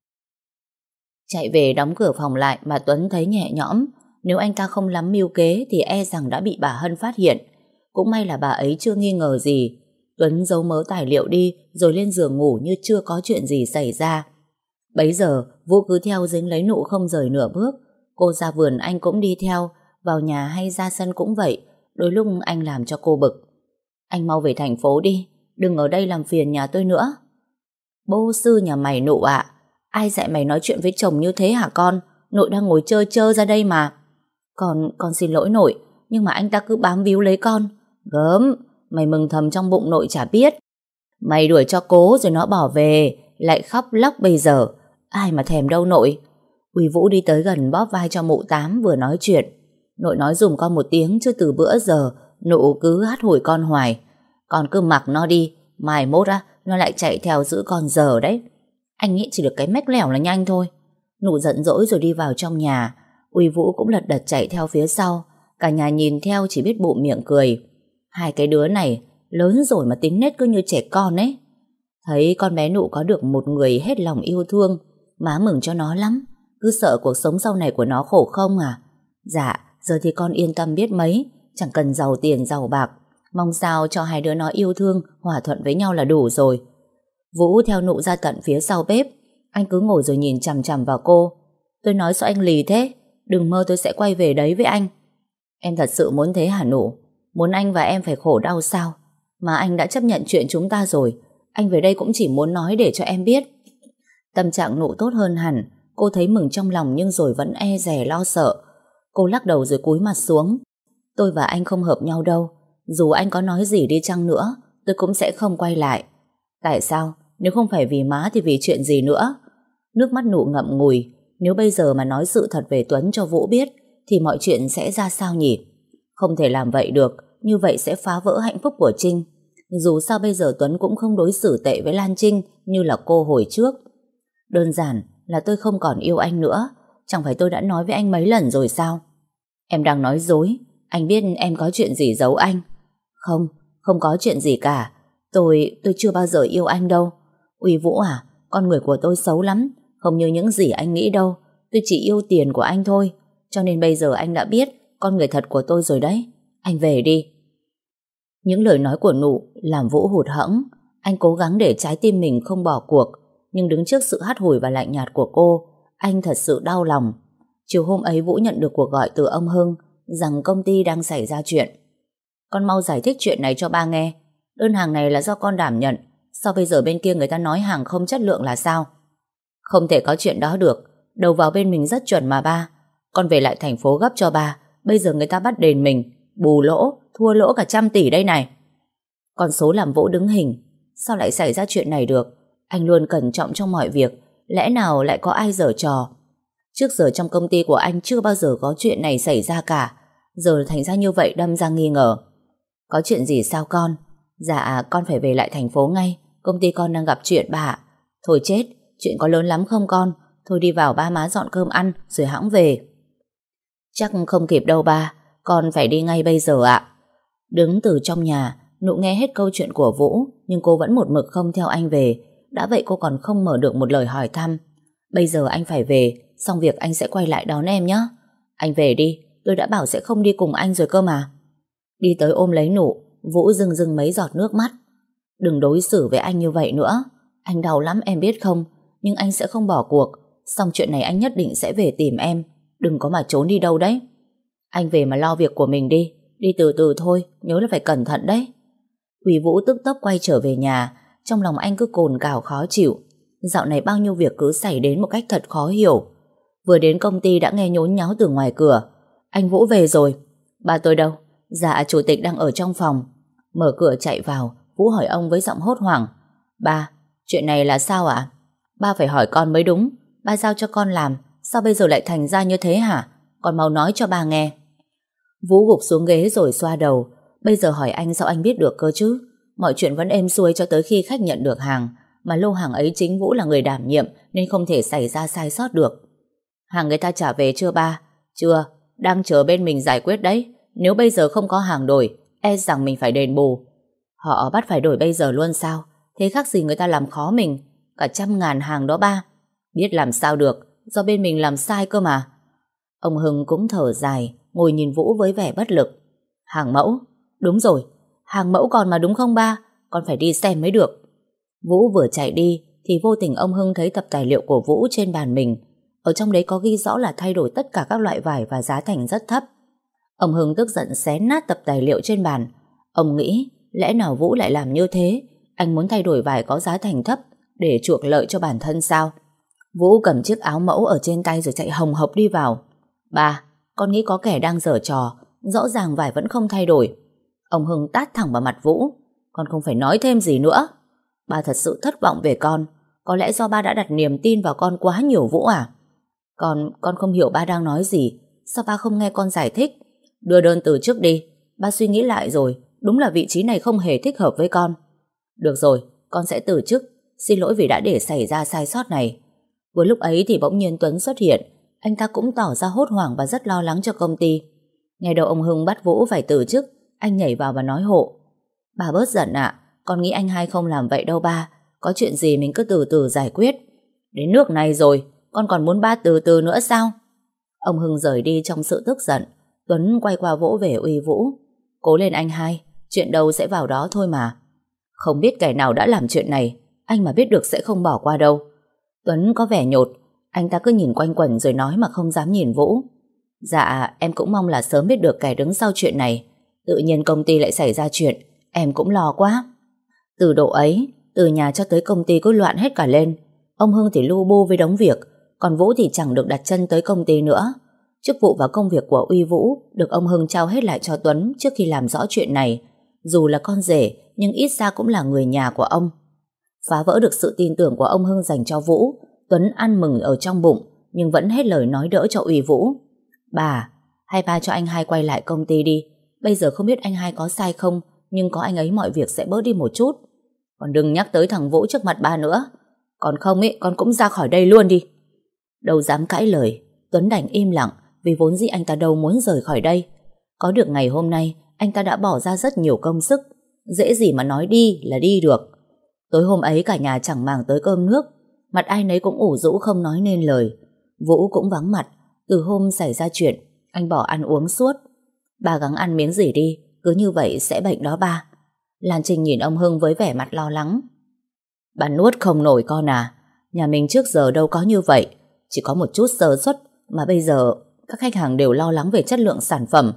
Chạy về đóng cửa phòng lại mà Tuấn thấy nhẹ nhõm. Nếu anh ta không lắm mưu kế thì e rằng đã bị bà Hân phát hiện. Cũng may là bà ấy chưa nghi ngờ gì. Tuấn giấu mớ tài liệu đi rồi lên giường ngủ như chưa có chuyện gì xảy ra. Bấy giờ Vũ cứ theo dính lấy Nụ không rời nửa bước. Cô ra vườn anh cũng đi theo, vào nhà hay ra sân cũng vậy. Đôi lúc anh làm cho cô bực. Anh mau về thành phố đi, đừng ở đây làm phiền nhà tôi nữa. Bố sư nhà mày Nụ ạ. Ai dạy mày nói chuyện với chồng như thế hả con? Nội đang ngồi chơi chơi ra đây mà. Con xin lỗi nội, nhưng mà anh ta cứ bám víu lấy con. Gớm, mày mừng thầm trong bụng nội chả biết. Mày đuổi cho cố rồi nó bỏ về, lại khóc lóc bây giờ. Ai mà thèm đâu nội. Uy Vũ đi tới gần bóp vai cho mụ Tám vừa nói chuyện. Nội nói dùm con một tiếng chứ từ bữa giờ Nụ cứ hắt hủi con hoài. Con cứ mặc nó đi, mai mốt nó lại chạy theo giữ con giờ đấy. Anh nghĩ chỉ được cái mách lẻo là nhanh thôi. Nụ giận dỗi rồi đi vào trong nhà. Uy Vũ cũng lật đật chạy theo phía sau. Cả nhà nhìn theo chỉ biết bụm miệng cười. Hai cái đứa này lớn rồi mà tính nết cứ như trẻ con ấy. Thấy con bé Nụ có được một người hết lòng yêu thương, má mừng cho nó lắm. Cứ sợ cuộc sống sau này của nó khổ không à? Dạ, giờ thì con yên tâm biết mấy. Chẳng cần giàu tiền giàu bạc. Mong sao cho hai đứa nó yêu thương, hòa thuận với nhau là đủ rồi. Vũ theo Nụ ra tận phía sau bếp. Anh cứ ngồi rồi nhìn chằm chằm vào cô. Tôi nói sao anh lì thế? Đừng mơ tôi sẽ quay về đấy với anh. Em thật sự muốn thế hả Nụ? Muốn anh và em phải khổ đau sao? Mà anh đã chấp nhận chuyện chúng ta rồi. Anh về đây cũng chỉ muốn nói để cho em biết. Tâm trạng Nụ tốt hơn hẳn. Cô thấy mừng trong lòng nhưng rồi vẫn e dè lo sợ. Cô lắc đầu rồi cúi mặt xuống. Tôi và anh không hợp nhau đâu. Dù anh có nói gì đi chăng nữa, tôi cũng sẽ không quay lại. Tại sao? Nếu không phải vì má thì vì chuyện gì nữa? Nước mắt Nụ ngậm ngùi. Nếu bây giờ mà nói sự thật về Tuấn cho Vũ biết thì mọi chuyện sẽ ra sao nhỉ? Không thể làm vậy được. Như vậy sẽ phá vỡ hạnh phúc của Trinh. Dù sao bây giờ Tuấn cũng không đối xử tệ với Lan Trinh như là cô hồi trước. Đơn giản là tôi không còn yêu anh nữa. Chẳng phải tôi đã nói với anh mấy lần rồi sao? Em đang nói dối. Anh biết em có chuyện gì giấu anh. Không, không có chuyện gì cả. Tôi chưa bao giờ yêu anh đâu. Uy Vũ à, con người của tôi xấu lắm. Không như những gì anh nghĩ đâu. Tôi chỉ yêu tiền của anh thôi. Cho nên bây giờ anh đã biết con người thật của tôi rồi đấy. Anh về đi. Những lời nói của Nụ làm Vũ hụt hẫng. Anh cố gắng để trái tim mình không bỏ cuộc. Nhưng đứng trước sự hắt hủi và lạnh nhạt của cô, anh thật sự đau lòng. Chiều hôm ấy Vũ nhận được cuộc gọi từ ông Hưng rằng công ty đang xảy ra chuyện. Con mau giải thích chuyện này cho ba nghe. Đơn hàng này là do con đảm nhận. Sao bây giờ bên kia người ta nói hàng không chất lượng là sao? Không thể có chuyện đó được. Đầu vào bên mình rất chuẩn mà ba. Con về lại thành phố gấp cho ba. Bây giờ người ta bắt đền mình. Bù lỗ, thua lỗ cả 100 tỷ đây này. Con số làm Vũ đứng hình. Sao lại xảy ra chuyện này được? Anh luôn cẩn trọng trong mọi việc. Lẽ nào lại có ai giở trò? Trước giờ trong công ty của anh chưa bao giờ có chuyện này xảy ra cả. Giờ thành ra như vậy đâm ra nghi ngờ. Có chuyện gì sao con? Dạ con phải về lại thành phố ngay. Công ty con đang gặp chuyện bà ạ. Thôi chết, chuyện có lớn lắm không con? Thôi đi vào ba má dọn cơm ăn rồi hãng về. Chắc không kịp đâu ba. Con phải đi ngay bây giờ ạ. Đứng từ trong nhà, Nụ nghe hết câu chuyện của Vũ, nhưng cô vẫn một mực không theo anh về. Đã vậy cô còn không mở được một lời hỏi thăm. Bây giờ anh phải về, xong việc anh sẽ quay lại đón em nhé. Anh về đi, tôi đã bảo sẽ không đi cùng anh rồi cơ mà. Đi tới ôm lấy Nụ, Vũ rưng rưng mấy giọt nước mắt. Đừng đối xử với anh như vậy nữa. Anh đau lắm em biết không. Nhưng anh sẽ không bỏ cuộc. Xong chuyện này anh nhất định sẽ về tìm em. Đừng có mà trốn đi đâu đấy. Anh về mà lo việc của mình đi. Đi từ từ thôi, nhớ là phải cẩn thận đấy. Huy Vũ tức tốc quay trở về nhà. Trong lòng anh cứ cồn cào khó chịu. Dạo này bao nhiêu việc cứ xảy đến một cách thật khó hiểu. Vừa đến công ty đã nghe nhốn nháo từ ngoài cửa. Anh Vũ về rồi. Ba tôi đâu? Dạ chủ tịch đang ở trong phòng. Mở cửa chạy vào, Vũ hỏi ông với giọng hốt hoảng. Ba, chuyện này là sao ạ? Ba phải hỏi con mới đúng. Ba giao cho con làm, sao bây giờ lại thành ra như thế hả? Con mau nói cho ba nghe. Vũ gục xuống ghế rồi xoa đầu. Bây giờ hỏi anh sao anh biết được cơ chứ? Mọi chuyện vẫn êm xuôi cho tới khi khách nhận được hàng, mà lô hàng ấy chính Vũ là người đảm nhiệm nên không thể xảy ra sai sót được. Hàng người ta trả về chưa ba? Chưa, đang chờ bên mình giải quyết đấy. Nếu bây giờ không có hàng đổi, e rằng mình phải đền bù. Họ bắt phải đổi bây giờ luôn sao? Thế khác gì người ta làm khó mình? Cả 100.000 hàng đó ba. Biết làm sao được, do bên mình làm sai cơ mà. Ông Hưng cũng thở dài, ngồi nhìn Vũ với vẻ bất lực. Hàng mẫu? Đúng rồi, hàng mẫu còn mà đúng không ba? Con phải đi xem mới được. Vũ vừa chạy đi thì vô tình ông Hưng thấy tập tài liệu của Vũ trên bàn mình. Ở trong đấy có ghi rõ là thay đổi tất cả các loại vải và giá thành rất thấp. Ông Hưng tức giận xé nát tập tài liệu trên bàn. Ông nghĩ lẽ nào Vũ lại làm như thế? Anh muốn thay đổi vải có giá thành thấp để chuộc lợi cho bản thân sao? Vũ cầm chiếc áo mẫu ở trên tay rồi chạy hồng hộc đi vào. Ba, con nghĩ có kẻ đang giở trò. Rõ ràng vải vẫn không thay đổi. Ông Hưng tát thẳng vào mặt Vũ. Con không phải nói thêm gì nữa. Ba thật sự thất vọng về con. Có lẽ do ba đã đặt niềm tin vào con quá nhiều Vũ à? Con không hiểu ba đang nói gì. Sao ba không nghe con giải thích? Đưa đơn từ chức đi. Ba suy nghĩ lại rồi. Đúng là vị trí này không hề thích hợp với con. Được rồi, con sẽ từ chức. Xin lỗi vì đã để xảy ra sai sót này. Vừa lúc ấy thì bỗng nhiên Tuấn xuất hiện. Anh ta cũng tỏ ra hốt hoảng và rất lo lắng cho công ty. Nghe đầu ông Hưng bắt Vũ phải từ chức, anh nhảy vào và nói hộ. Bà bớt giận ạ. Con nghĩ anh hai không làm vậy đâu ba. Có chuyện gì mình cứ từ từ giải quyết. Đến nước này rồi, con còn muốn ba từ từ nữa sao? Ông Hưng rời đi trong sự tức giận. Tuấn quay qua vỗ về uy Vũ. Cố lên anh hai, chuyện đâu sẽ vào đó thôi mà. Không biết kẻ nào đã làm chuyện này, anh mà biết được sẽ không bỏ qua đâu. Tuấn có vẻ nhột. Anh ta cứ nhìn quanh quẩn rồi nói mà không dám nhìn Vũ. Dạ, em cũng mong là sớm biết được kẻ đứng sau chuyện này. Tự nhiên công ty lại xảy ra chuyện, em cũng lo quá. Từ độ ấy, từ nhà cho tới công ty cứ loạn hết cả lên. Ông Hưng thì lu bu với đống việc, còn Vũ thì chẳng được đặt chân tới công ty nữa. Chức vụ và công việc của uy Vũ được ông Hưng trao hết lại cho Tuấn trước khi làm rõ chuyện này. Dù là con rể, nhưng ít ra cũng là người nhà của ông. Phá vỡ được sự tin tưởng của ông Hưng dành cho Vũ, Tuấn ăn mừng ở trong bụng, nhưng vẫn hết lời nói đỡ cho uy Vũ. Bà, hay ba cho anh hai quay lại công ty đi. Bây giờ không biết anh hai có sai không, nhưng có anh ấy mọi việc sẽ bớt đi một chút. Còn đừng nhắc tới thằng Vũ trước mặt ba nữa. Còn không ấy, con cũng ra khỏi đây luôn đi. Đâu dám cãi lời, Tuấn đành im lặng, vì vốn dĩ anh ta đâu muốn rời khỏi đây. Có được ngày hôm nay, anh ta đã bỏ ra rất nhiều công sức. Dễ gì mà nói đi là đi được. Tối hôm ấy cả nhà chẳng màng tới cơm nước. Mặt ai nấy cũng ủ rũ không nói nên lời. Vũ cũng vắng mặt. Từ hôm xảy ra chuyện, anh bỏ ăn uống suốt. Ba gắng ăn miếng gì đi, cứ như vậy sẽ bệnh đó ba. Lan Trinh nhìn ông Hưng với vẻ mặt lo lắng. Bà nuốt không nổi con à? Nhà mình trước giờ đâu có như vậy. Chỉ có một chút sơ suất mà bây giờ các khách hàng đều lo lắng về chất lượng sản phẩm.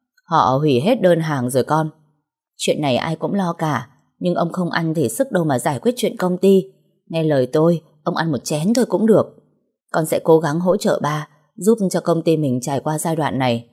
Họ hủy hết đơn hàng rồi con. Chuyện này ai cũng lo cả, nhưng ông không ăn thì sức đâu mà giải quyết chuyện công ty. Nghe lời tôi, ông ăn một chén thôi cũng được. Con sẽ cố gắng hỗ trợ ba, giúp cho công ty mình trải qua giai đoạn này.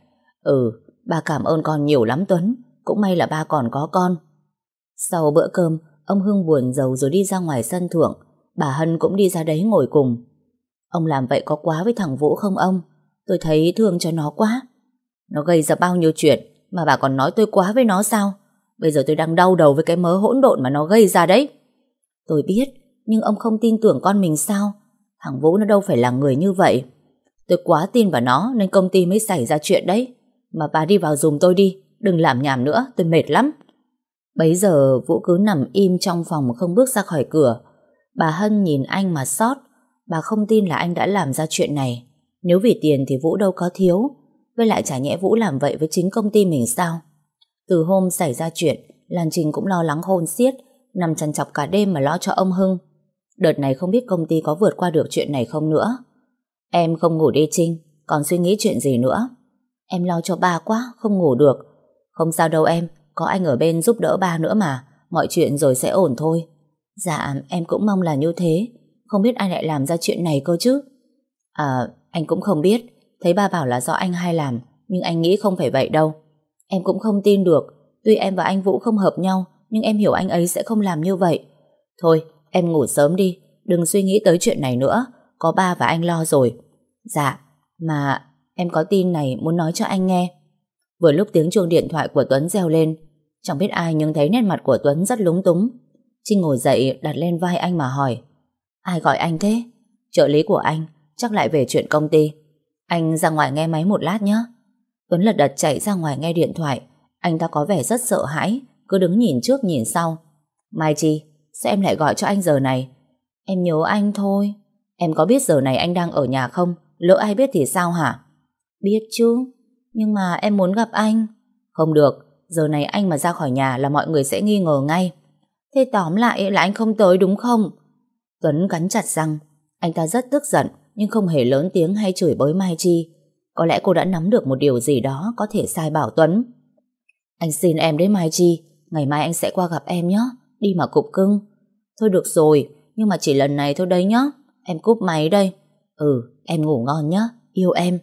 Ba cảm ơn con nhiều lắm Tuấn. Cũng may là ba còn có con. Sau bữa cơm, ông Hưng buồn rầu rồi đi ra ngoài sân thượng. Bà Hân cũng đi ra đấy ngồi cùng. Ông làm vậy có quá với thằng Vũ không ông? Tôi thấy thương cho nó quá. Nó gây ra bao nhiêu chuyện mà bà còn nói tôi quá với nó sao? Bây giờ tôi đang đau đầu với cái mớ hỗn độn mà nó gây ra đấy. Tôi biết, nhưng ông không tin tưởng con mình sao? Thằng Vũ nó đâu phải là người như vậy. Tôi quá tin vào nó nên công ty mới xảy ra chuyện đấy. Mà bà đi vào giùm tôi đi, đừng làm nhảm nữa, tôi mệt lắm. Bấy giờ Vũ cứ nằm im trong phòng không bước ra khỏi cửa. Bà Hân nhìn anh mà xót. Bà không tin là anh đã làm ra chuyện này. Nếu vì tiền thì Vũ đâu có thiếu. Với lại chả nhẽ Vũ làm vậy với chính công ty mình sao? Từ hôm xảy ra chuyện, Lan Trinh cũng lo lắng khôn xiết, nằm trằn trọc cả đêm mà lo cho ông Hưng. Đợt này không biết công ty có vượt qua được chuyện này không nữa. Em không ngủ đi Trinh, còn suy nghĩ chuyện gì nữa? Em lo cho ba quá, không ngủ được. Không sao đâu em, có anh ở bên giúp đỡ ba nữa mà. Mọi chuyện rồi sẽ ổn thôi. Dạ, em cũng mong là như thế. Không biết ai lại làm ra chuyện này cơ chứ. Anh cũng không biết. Thấy ba bảo là do anh hai làm, nhưng anh nghĩ không phải vậy đâu. Em cũng không tin được. Tuy em và anh Vũ không hợp nhau, nhưng em hiểu anh ấy sẽ không làm như vậy. Thôi, em ngủ sớm đi. Đừng suy nghĩ tới chuyện này nữa. Có ba và anh lo rồi. Dạ, mà em có tin này muốn nói cho anh nghe. Vừa lúc tiếng chuông điện thoại của Tuấn reo lên, Chẳng biết ai nhưng thấy nét mặt của Tuấn rất lúng túng. Trinh ngồi dậy đặt lên vai anh mà hỏi: Ai gọi anh thế? Trợ lý của anh, chắc lại về chuyện công ty. Anh ra ngoài nghe máy một lát nhé. Tuấn lật đật chạy ra ngoài nghe điện thoại. Anh ta có vẻ rất sợ hãi, cứ đứng nhìn trước nhìn sau. Mai Chi, sao em lại gọi cho anh giờ này? Em nhớ anh thôi. Em có biết giờ này anh đang ở nhà không? Lỡ ai biết thì sao hả? Biết chứ, nhưng mà em muốn gặp anh. Không được, giờ này anh mà ra khỏi nhà là mọi người sẽ nghi ngờ ngay. Thế tóm lại là anh không tới đúng không? Tuấn cắn chặt răng. Anh ta rất tức giận nhưng không hề lớn tiếng hay chửi bới Mai Chi. Có lẽ cô đã nắm được một điều gì đó có thể sai bảo Tuấn. Anh xin em đấy Mai Chi, ngày mai anh sẽ qua gặp em nhé. Đi mà cục cưng. Thôi được rồi, nhưng mà chỉ lần này thôi đấy nhé. Em cúp máy đây. Em ngủ ngon nhé, yêu em.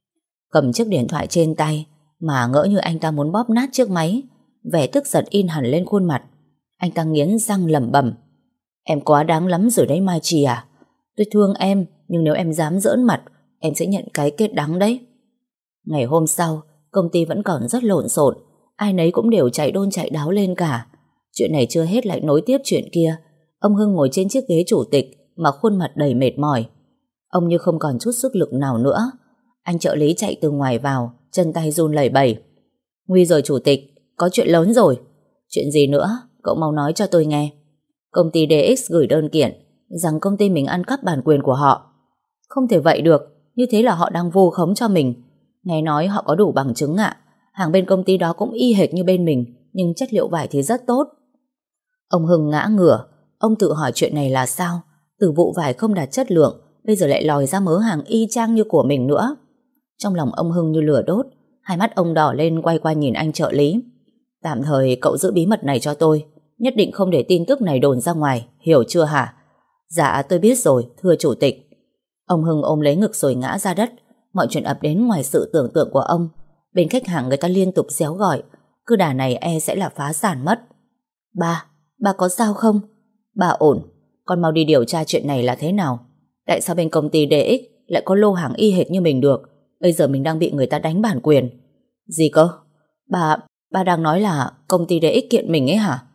Cầm chiếc điện thoại trên tay mà ngỡ như anh ta muốn bóp nát chiếc máy. Vẻ tức giận in hẳn lên khuôn mặt. Anh ta nghiến răng lẩm bẩm: Em quá đáng lắm rồi đấy Mai Chi à. Tôi thương em, nhưng nếu em dám giỡn mặt, em sẽ nhận cái kết đắng đấy. Ngày hôm sau, công ty vẫn còn rất lộn xộn. Ai nấy cũng đều chạy đôn chạy đáo lên cả. Chuyện này chưa hết lại nối tiếp chuyện kia. Ông Hưng ngồi trên chiếc ghế chủ tịch mà khuôn mặt đầy mệt mỏi. Ông như không còn chút sức lực nào nữa. Anh trợ lý chạy từ ngoài vào, chân tay run lẩy bẩy. Nguy rồi chủ tịch, có chuyện lớn rồi. Chuyện gì nữa? Cậu mau nói cho tôi nghe. Công ty DX gửi đơn kiện rằng công ty mình ăn cắp bản quyền của họ. Không thể vậy được, như thế là họ đang vu khống cho mình. Nghe nói họ có đủ bằng chứng ạ. Hàng bên công ty đó cũng y hệt như bên mình, nhưng chất liệu vải thì rất tốt. Ông Hưng ngã ngửa. Ông tự hỏi chuyện này là sao? Từ vụ vải không đạt chất lượng, bây giờ lại lòi ra mớ hàng y chang như của mình nữa. Trong lòng ông Hưng như lửa đốt. Hai mắt ông đỏ lên, quay qua nhìn anh trợ lý. Tạm thời cậu giữ bí mật này cho tôi. Nhất định không để tin tức này đồn ra ngoài, hiểu chưa hả? Dạ tôi biết rồi, thưa chủ tịch. Ông Hưng ôm lấy ngực rồi ngã ra đất. Mọi chuyện ập đến ngoài sự tưởng tượng của ông. Bên khách hàng người ta liên tục réo gọi. Cứ đà này e sẽ là phá sản mất. Ba có sao không? Bà ổn. Con mau đi điều tra chuyện này là thế nào. Tại sao bên công ty DX lại có lô hàng y hệt như mình được? Bây giờ mình đang bị người ta đánh bản quyền. Gì cơ? Ba đang nói là công ty DX kiện mình ấy hả?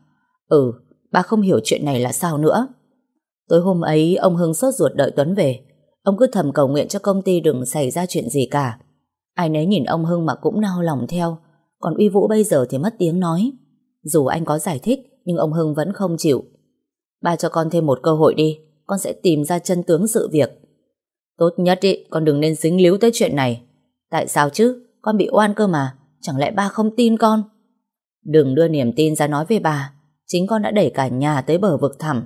Ba không hiểu chuyện này là sao nữa. Tối hôm ấy ông Hưng sốt ruột đợi Tuấn về. Ông cứ thầm cầu nguyện cho công ty đừng xảy ra chuyện gì cả. Ai nấy nhìn ông Hưng mà cũng nao lòng theo. Còn Uy Vũ bây giờ thì mất tiếng nói. Dù anh có giải thích nhưng ông Hưng vẫn không chịu. Ba cho con thêm một cơ hội đi. Con sẽ tìm ra chân tướng sự việc. Tốt nhất ý, con đừng nên dính líu tới chuyện này. Tại sao chứ? Con bị oan cơ mà. Chẳng lẽ ba không tin con? Đừng đưa niềm tin ra nói với bà. Chính con đã đẩy cả nhà tới bờ vực thẳm.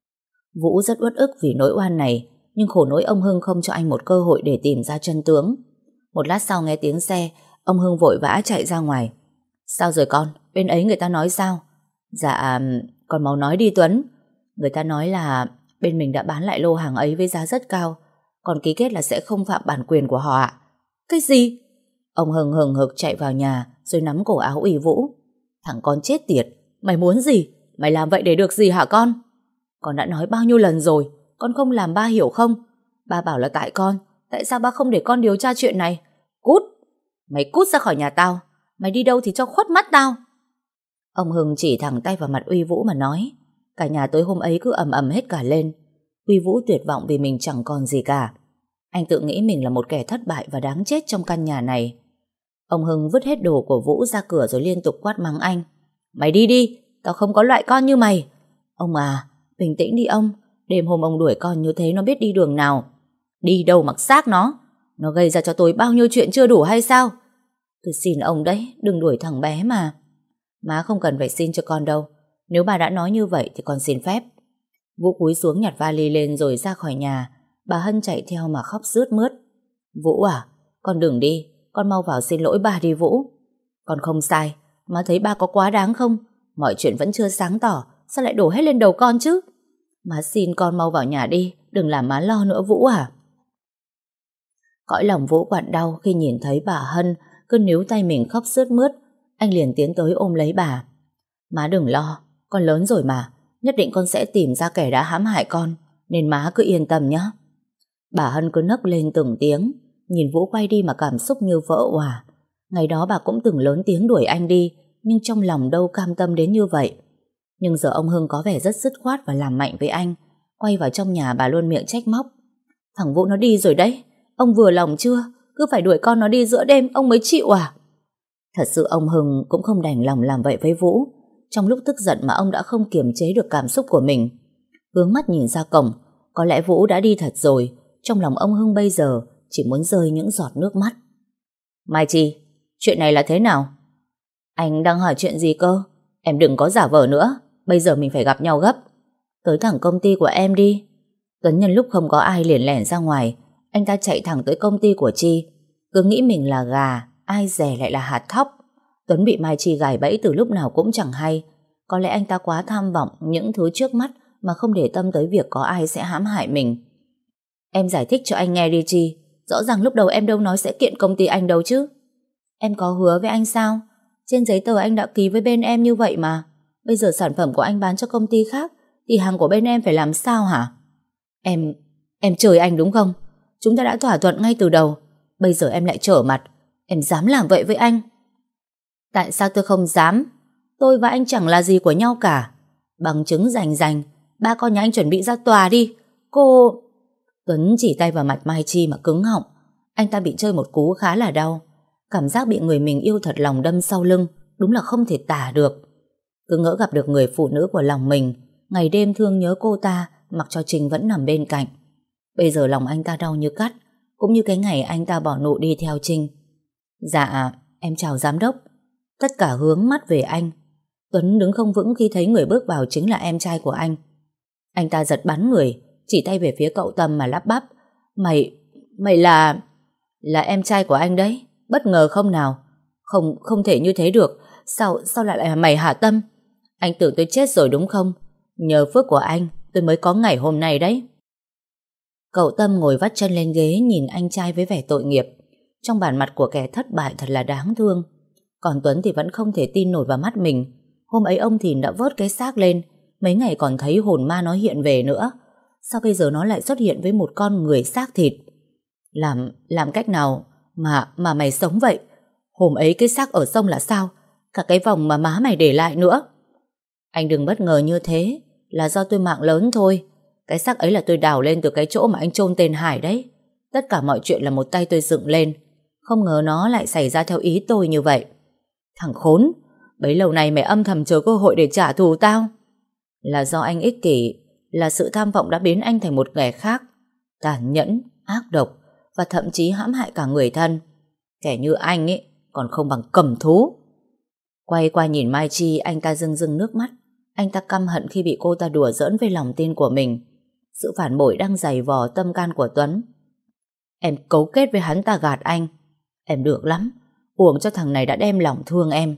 Vũ rất uất ức vì nỗi oan này, nhưng khổ nỗi ông Hưng không cho anh một cơ hội để tìm ra chân tướng. Một lát sau nghe tiếng xe, ông Hưng vội vã chạy ra ngoài. Sao rồi con? Bên ấy người ta nói sao? Dạ, con mau nói đi Tuấn. Người ta nói là bên mình đã bán lại lô hàng ấy với giá rất cao, còn ký kết là sẽ không phạm bản quyền của họ ạ. Cái gì? Ông Hưng hừng hực chạy vào nhà rồi nắm cổ áo Uy Vũ. Thằng con chết tiệt, mày muốn gì? Mày làm vậy để được gì hả con? Con đã nói bao nhiêu lần rồi, con không làm ba hiểu không? Ba bảo là tại con. Tại sao ba không để con điều tra chuyện này? Cút! Mày cút ra khỏi nhà tao. Mày đi đâu thì cho khuất mắt tao. Ông Hưng chỉ thẳng tay vào mặt Uy Vũ mà nói. Cả nhà tối hôm ấy cứ ầm ầm hết cả lên. Uy Vũ tuyệt vọng vì mình chẳng còn gì cả. Anh tự nghĩ mình là một kẻ thất bại và đáng chết trong căn nhà này. Ông Hưng vứt hết đồ của Vũ ra cửa rồi liên tục quát mắng anh. Mày đi đi, tao không có loại con như mày. Ông à, bình tĩnh đi ông. Đêm hôm ông đuổi con như thế nó biết đi đường nào? Đi đâu mặc xác nó. Nó gây ra cho tôi bao nhiêu chuyện chưa đủ hay sao? Tôi xin ông đấy, đừng đuổi thằng bé mà. Má không cần phải xin cho con đâu. Nếu bà đã nói như vậy thì con xin phép. Vũ cúi xuống nhặt vali lên rồi ra khỏi nhà. Bà Hân chạy theo mà khóc sướt mướt. Vũ à, con đừng đi. Con mau vào xin lỗi bà đi Vũ. Con không sai. Má thấy ba có quá đáng không? Mọi chuyện vẫn chưa sáng tỏ, sao lại đổ hết lên đầu con chứ? Má xin con mau vào nhà đi. Đừng làm má lo nữa Vũ à. Cõi lòng Vũ quặn đau khi nhìn thấy bà Hân cứ níu tay mình khóc sướt mướt. Anh liền tiến tới ôm lấy bà. Má đừng lo, con lớn rồi mà. Nhất định con sẽ tìm ra kẻ đã hãm hại con, nên má cứ yên tâm nhé. Bà Hân cứ nấc lên từng tiếng. Nhìn Vũ quay đi mà cảm xúc như vỡ òa. Ngày đó bà cũng từng lớn tiếng đuổi anh đi, nhưng trong lòng đâu cam tâm đến như vậy. Nhưng giờ ông Hưng có vẻ rất dứt khoát và làm mạnh với anh. Quay vào trong nhà bà luôn miệng trách móc. Thằng Vũ nó đi rồi đấy, ông vừa lòng chưa? Cứ phải đuổi con nó đi giữa đêm ông mới chịu à? Thật sự ông Hưng cũng không đành lòng làm vậy với Vũ. Trong lúc tức giận mà ông đã không kiềm chế được cảm xúc của mình. Hướng mắt nhìn ra cổng, có lẽ Vũ đã đi thật rồi. Trong lòng ông Hưng bây giờ chỉ muốn rơi những giọt nước mắt. Mai Chi, chuyện này là thế nào? Anh đang hỏi chuyện gì cơ? Em đừng có giả vờ nữa. Bây giờ mình phải gặp nhau gấp. Tới thẳng công ty của em đi. Tuấn nhân lúc không có ai liền lẻn ra ngoài. Anh ta chạy thẳng tới công ty của Chi. Cứ nghĩ mình là gà, ai dè lại là hạt thóc. Tuấn bị Mai Chi gài bẫy từ lúc nào cũng chẳng hay. Có lẽ anh ta quá tham vọng những thứ trước mắt mà không để tâm tới việc có ai sẽ hãm hại mình. Em giải thích cho anh nghe đi Chi. Rõ ràng lúc đầu em đâu nói sẽ kiện công ty anh đâu chứ. Em có hứa với anh sao? Trên giấy tờ anh đã ký với bên em như vậy mà. Bây giờ sản phẩm của anh bán cho công ty khác thì hàng của bên em phải làm sao hả? Em chơi anh đúng không? Chúng ta đã thỏa thuận ngay từ đầu. Bây giờ em lại trở mặt. Em dám làm vậy với anh? Tại sao tôi không dám? Tôi và anh chẳng là gì của nhau cả. Bằng chứng rành, ba con nhà anh chuẩn bị ra tòa đi. Cô... Tuấn chỉ tay vào mặt Mai Chi mà cứng họng. Anh ta bị chơi một cú khá là đau. Cảm giác bị người mình yêu thật lòng đâm sau lưng đúng là không thể tả được. Cứ ngỡ gặp được người phụ nữ của lòng mình, ngày đêm thương nhớ cô ta, mặc cho Trinh vẫn nằm bên cạnh. Bây giờ lòng anh ta đau như cắt, cũng như cái ngày anh ta bỏ nụ đi theo Trinh. Dạ, em chào giám đốc. Tất cả hướng mắt về anh. Tuấn đứng không vững khi thấy người bước vào chính là em trai của anh. Anh ta giật bắn người, chỉ tay về phía cậu Tâm mà lắp bắp. Mày là em trai của anh đấy. Bất ngờ không nào? Không thể như thế được. Sao lại là mày hả Tâm? Anh tưởng tôi chết rồi đúng không? Nhờ phước của anh tôi mới có ngày hôm nay đấy. Cậu Tâm ngồi vắt chân lên ghế nhìn anh trai với vẻ tội nghiệp. Trong bản mặt của kẻ thất bại thật là đáng thương. Còn Tuấn thì vẫn không thể tin nổi vào mắt mình. Hôm ấy ông Thìn đã vớt cái xác lên. Mấy ngày còn thấy hồn ma nó hiện về nữa. Sao bây giờ nó lại xuất hiện với một con người xác thịt? Làm cách nào mà mày sống vậy? Hôm ấy cái xác ở sông là sao? Cả cái vòng mà má mày để lại nữa. Anh đừng bất ngờ như thế. Là do tôi mạng lớn thôi. Cái xác ấy là tôi đào lên từ cái chỗ mà anh chôn tên Hải đấy. Tất cả mọi chuyện là một tay tôi dựng lên. Không ngờ nó lại xảy ra theo ý tôi như vậy. Thằng khốn, bấy lâu nay mày âm thầm chờ cơ hội để trả thù tao. Là do anh ích kỷ. Là sự tham vọng đã biến anh thành một kẻ khác. Tàn nhẫn, ác độc và thậm chí hãm hại cả người thân. Kẻ như anh ấy còn không bằng cầm thú. Quay qua nhìn Mai Chi, anh ta rưng rưng nước mắt. Anh ta căm hận khi bị cô ta đùa giỡn với lòng tin của mình. Sự phản bội đang giày vò tâm can của Tuấn. Em cấu kết với hắn ta gạt anh. Em được lắm. Uổng cho thằng này đã đem lòng thương em.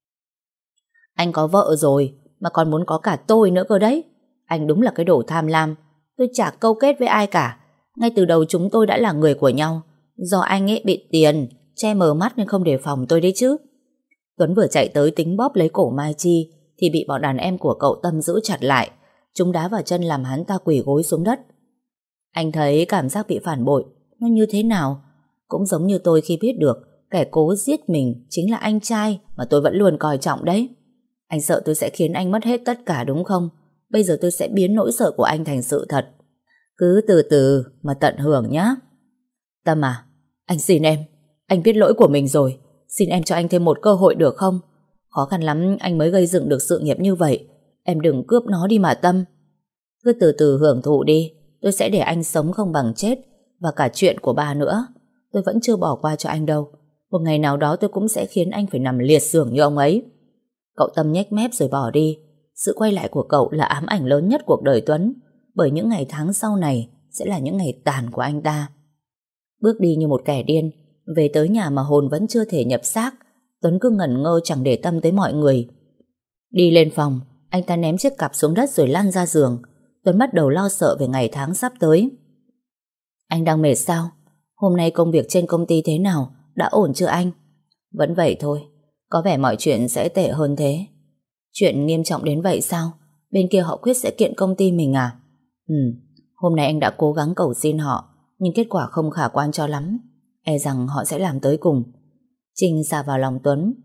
Anh có vợ rồi mà còn muốn có cả tôi nữa cơ đấy. Anh đúng là cái đồ tham lam. Tôi chả câu kết với ai cả. Ngay từ đầu chúng tôi đã là người của nhau. Do anh ấy bị tiền che mờ mắt nên không đề phòng tôi đấy chứ. Tuấn vừa chạy tới tính bóp lấy cổ Mai Chi thì bị bọn đàn em của cậu Tâm giữ chặt lại. Chúng đá vào chân làm hắn ta quỳ gối xuống đất. Anh thấy cảm giác bị phản bội nó như thế nào? Cũng giống như tôi khi biết được kẻ cố giết mình chính là anh trai mà tôi vẫn luôn coi trọng đấy. Anh sợ tôi sẽ khiến anh mất hết tất cả đúng không? Bây giờ tôi sẽ biến nỗi sợ của anh thành sự thật. Cứ từ từ mà tận hưởng nhá. Tâm à, anh xin em. Anh biết lỗi của mình rồi. Xin em cho anh thêm một cơ hội được không? Khó khăn lắm anh mới gây dựng được sự nghiệp như vậy. Em đừng cướp nó đi mà Tâm. Cứ từ từ hưởng thụ đi. Tôi sẽ để anh sống không bằng chết. Và cả chuyện của ba nữa. Tôi vẫn chưa bỏ qua cho anh đâu. Một ngày nào đó tôi cũng sẽ khiến anh phải nằm liệt giường như ông ấy. Cậu Tâm nhếch mép rồi bỏ đi. Sự quay lại của cậu là ám ảnh lớn nhất cuộc đời Tuấn. Bởi những ngày tháng sau này sẽ là những ngày tàn của anh ta. Bước đi như một kẻ điên. Về tới nhà mà hồn vẫn chưa thể nhập xác. Tuấn cứ ngẩn ngơ chẳng để tâm tới mọi người. Đi lên phòng, anh ta ném chiếc cặp xuống đất rồi lăn ra giường. Tuấn bắt đầu lo sợ về ngày tháng sắp tới. Anh đang mệt sao? Hôm nay công việc trên công ty thế nào? Đã ổn chưa anh? Vẫn vậy thôi. Có vẻ mọi chuyện sẽ tệ hơn thế. Chuyện nghiêm trọng đến vậy sao? Bên kia họ quyết sẽ kiện công ty mình à? Hôm nay anh đã cố gắng cầu xin họ, nhưng kết quả không khả quan cho lắm. E rằng họ sẽ làm tới cùng. Trinh xà vào lòng Tuấn.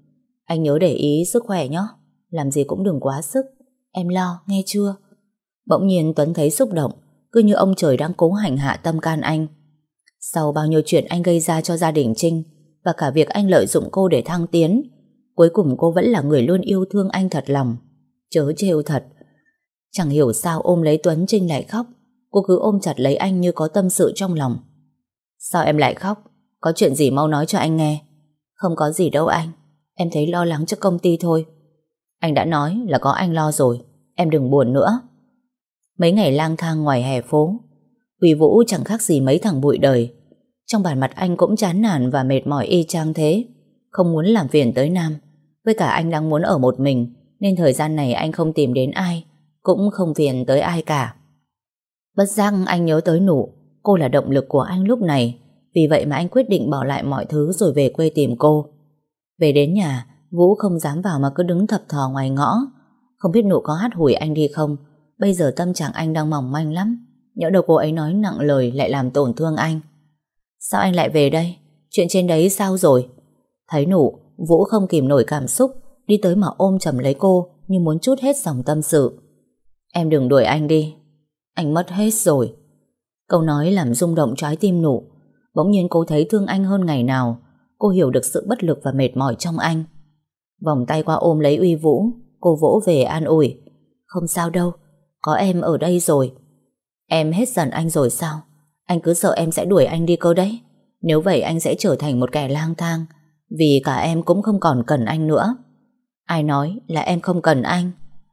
Anh nhớ để ý sức khỏe nhé. Làm gì cũng đừng quá sức. Em lo, nghe chưa? Bỗng nhiên Tuấn thấy xúc động, cứ như ông trời đang cố hành hạ tâm can anh. Sau bao nhiêu chuyện anh gây ra cho gia đình Trinh, và cả việc anh lợi dụng cô để thăng tiến, cuối cùng cô vẫn là người luôn yêu thương anh thật lòng. Chớ trêu thật. Chẳng hiểu sao ôm lấy Tuấn, Trinh lại khóc. Cô cứ ôm chặt lấy anh như có tâm sự trong lòng. Sao em lại khóc? Có chuyện gì mau nói cho anh nghe. Không có gì đâu anh. Em thấy lo lắng cho công ty thôi. Anh đã nói là có anh lo rồi. Em đừng buồn nữa. Mấy ngày lang thang ngoài hè phố, Uy Vũ chẳng khác gì mấy thằng bụi đời. Trong bản mặt anh cũng chán nản và mệt mỏi y chang thế. Không muốn làm phiền tới Nam. Với cả anh đang muốn ở một mình, nên thời gian này anh không tìm đến ai, cũng không phiền tới ai cả. Bất giác anh nhớ tới Nụ. Cô là động lực của anh lúc này. Vì vậy mà anh quyết định bỏ lại mọi thứ rồi về quê tìm cô. Về đến nhà, Vũ không dám vào mà cứ đứng thập thò ngoài ngõ. Không biết Nụ có hắt hủi anh đi không. Bây giờ tâm trạng anh đang mỏng manh lắm. Nhỡ đâu cô ấy nói nặng lời lại làm tổn thương anh. Sao anh lại về đây? Chuyện trên đấy sao rồi? Thấy Nụ, Vũ không kìm nổi cảm xúc, đi tới mà ôm chầm lấy cô như muốn trút hết dòng tâm sự. Em đừng đuổi anh đi. Anh mất hết rồi. Câu nói làm rung động trái tim Nụ. Bỗng nhiên cô thấy thương anh hơn ngày nào. Cô hiểu được sự bất lực và mệt mỏi trong anh. Vòng tay qua ôm lấy Uy Vũ, cô vỗ về an ủi. Không sao đâu, có em ở đây rồi. Em hết giận anh rồi sao? Anh cứ sợ em sẽ đuổi anh đi cơ đấy. Nếu vậy anh sẽ trở thành một kẻ lang thang, vì cả em cũng không còn cần anh nữa. Ai nói là em không cần anh?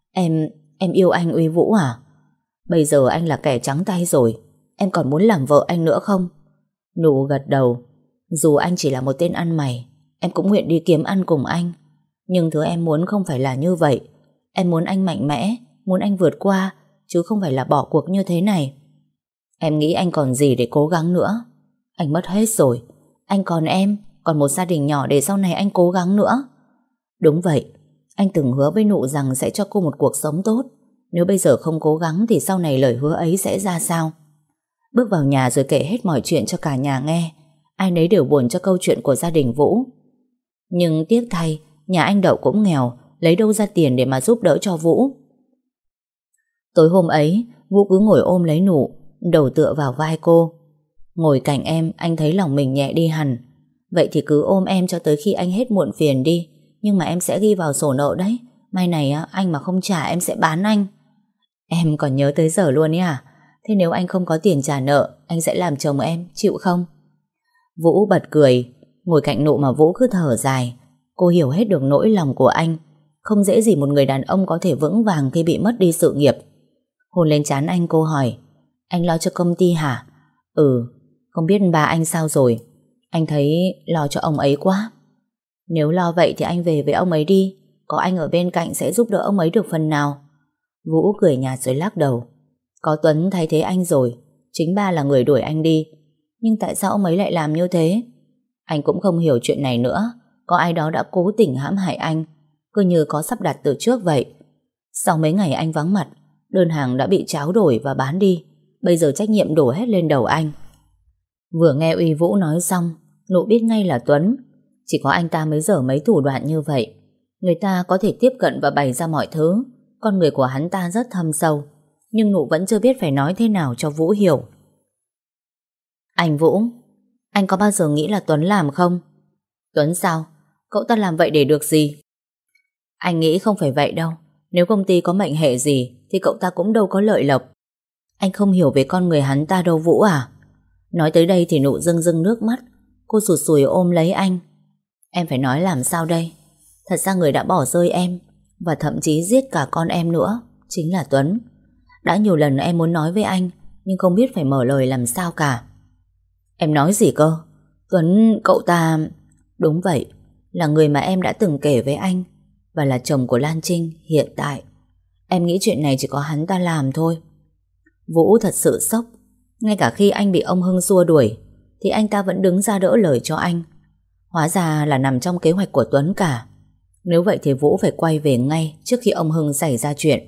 Em yêu anh Uy Vũ à? Bây giờ anh là kẻ trắng tay rồi, em còn muốn làm vợ anh nữa không? Nụ gật đầu. Dù anh chỉ là một tên ăn mày, em cũng nguyện đi kiếm ăn cùng anh. Nhưng thứ em muốn không phải là như vậy. Em muốn anh mạnh mẽ, muốn anh vượt qua, chứ không phải là bỏ cuộc như thế này. Em nghĩ anh còn gì để cố gắng nữa? Anh mất hết rồi. Anh còn em, còn một gia đình nhỏ để sau này anh cố gắng nữa. Đúng vậy, anh từng hứa với Nụ rằng sẽ cho cô một cuộc sống tốt. Nếu bây giờ không cố gắng thì sau này lời hứa ấy sẽ ra sao? Bước vào nhà rồi kể hết mọi chuyện cho cả nhà nghe. Ai nấy đều buồn cho câu chuyện của gia đình Vũ. Nhưng tiếc thay, nhà anh Đậu cũng nghèo, lấy đâu ra tiền để mà giúp đỡ cho Vũ. Tối hôm ấy, Vũ cứ ngồi ôm lấy Nụ, đầu tựa vào vai cô. Ngồi cạnh em, anh thấy lòng mình nhẹ đi hẳn. Vậy thì cứ ôm em cho tới khi anh hết muộn phiền đi. Nhưng mà em sẽ ghi vào sổ nợ đấy. Mai này anh mà không trả em sẽ bán anh. Em còn nhớ tới giờ luôn ấy à? Thế nếu anh không có tiền trả nợ, anh sẽ làm chồng em, chịu không? Vũ bật cười. Ngồi cạnh Nụ mà Vũ cứ thở dài. Cô hiểu hết được nỗi lòng của anh. Không dễ gì một người đàn ông có thể vững vàng khi bị mất đi sự nghiệp. Hôn lên trán anh, cô hỏi. Anh lo cho công ty hả? Ừ. Không biết bà anh sao rồi? Anh thấy lo cho ông ấy quá. Nếu lo vậy thì anh về với ông ấy đi. Có anh ở bên cạnh sẽ giúp đỡ ông ấy được phần nào. Vũ cười nhạt rồi lắc đầu. Có Tuấn thay thế anh rồi. Chính ba là người đuổi anh đi. Nhưng tại sao ông ấy lại làm như thế? Anh cũng không hiểu chuyện này nữa. Có ai đó đã cố tình hãm hại anh, cứ như có sắp đặt từ trước vậy. Sau mấy ngày anh vắng mặt, đơn hàng đã bị tráo đổi và bán đi. Bây giờ trách nhiệm đổ hết lên đầu anh. Vừa nghe Uy Vũ nói xong, Nụ biết ngay là Tuấn. Chỉ có anh ta mới dở mấy thủ đoạn như vậy. Người ta có thể tiếp cận và bày ra mọi thứ. Con người của hắn ta rất thâm sâu. Nhưng Nụ vẫn chưa biết phải nói thế nào cho Vũ hiểu. Anh Vũ, anh có bao giờ nghĩ là Tuấn làm không? Tuấn sao? Cậu ta làm vậy để được gì? Anh nghĩ không phải vậy đâu. Nếu công ty có mệnh hệ gì thì cậu ta cũng đâu có lợi lộc. Anh không hiểu về con người hắn ta đâu Vũ à? Nói tới đây thì Nụ rưng rưng nước mắt. Cô sụt sùi ôm lấy anh. Em phải nói làm sao đây? Thật ra người đã bỏ rơi em và thậm chí giết cả con em nữa chính là Tuấn. Đã nhiều lần em muốn nói với anh, nhưng không biết phải mở lời làm sao cả. Em nói gì cơ? Tuấn, cậu ta... Đúng vậy, là người mà em đã từng kể với anh, và là chồng của Lan Trinh hiện tại. Em nghĩ chuyện này chỉ có hắn ta làm thôi. Vũ thật sự sốc. Ngay cả khi anh bị ông Hưng xua đuổi thì anh ta vẫn đứng ra đỡ lời cho anh. Hóa ra là nằm trong kế hoạch của Tuấn cả. Nếu vậy thì Vũ phải quay về ngay trước khi ông Hưng xảy ra chuyện.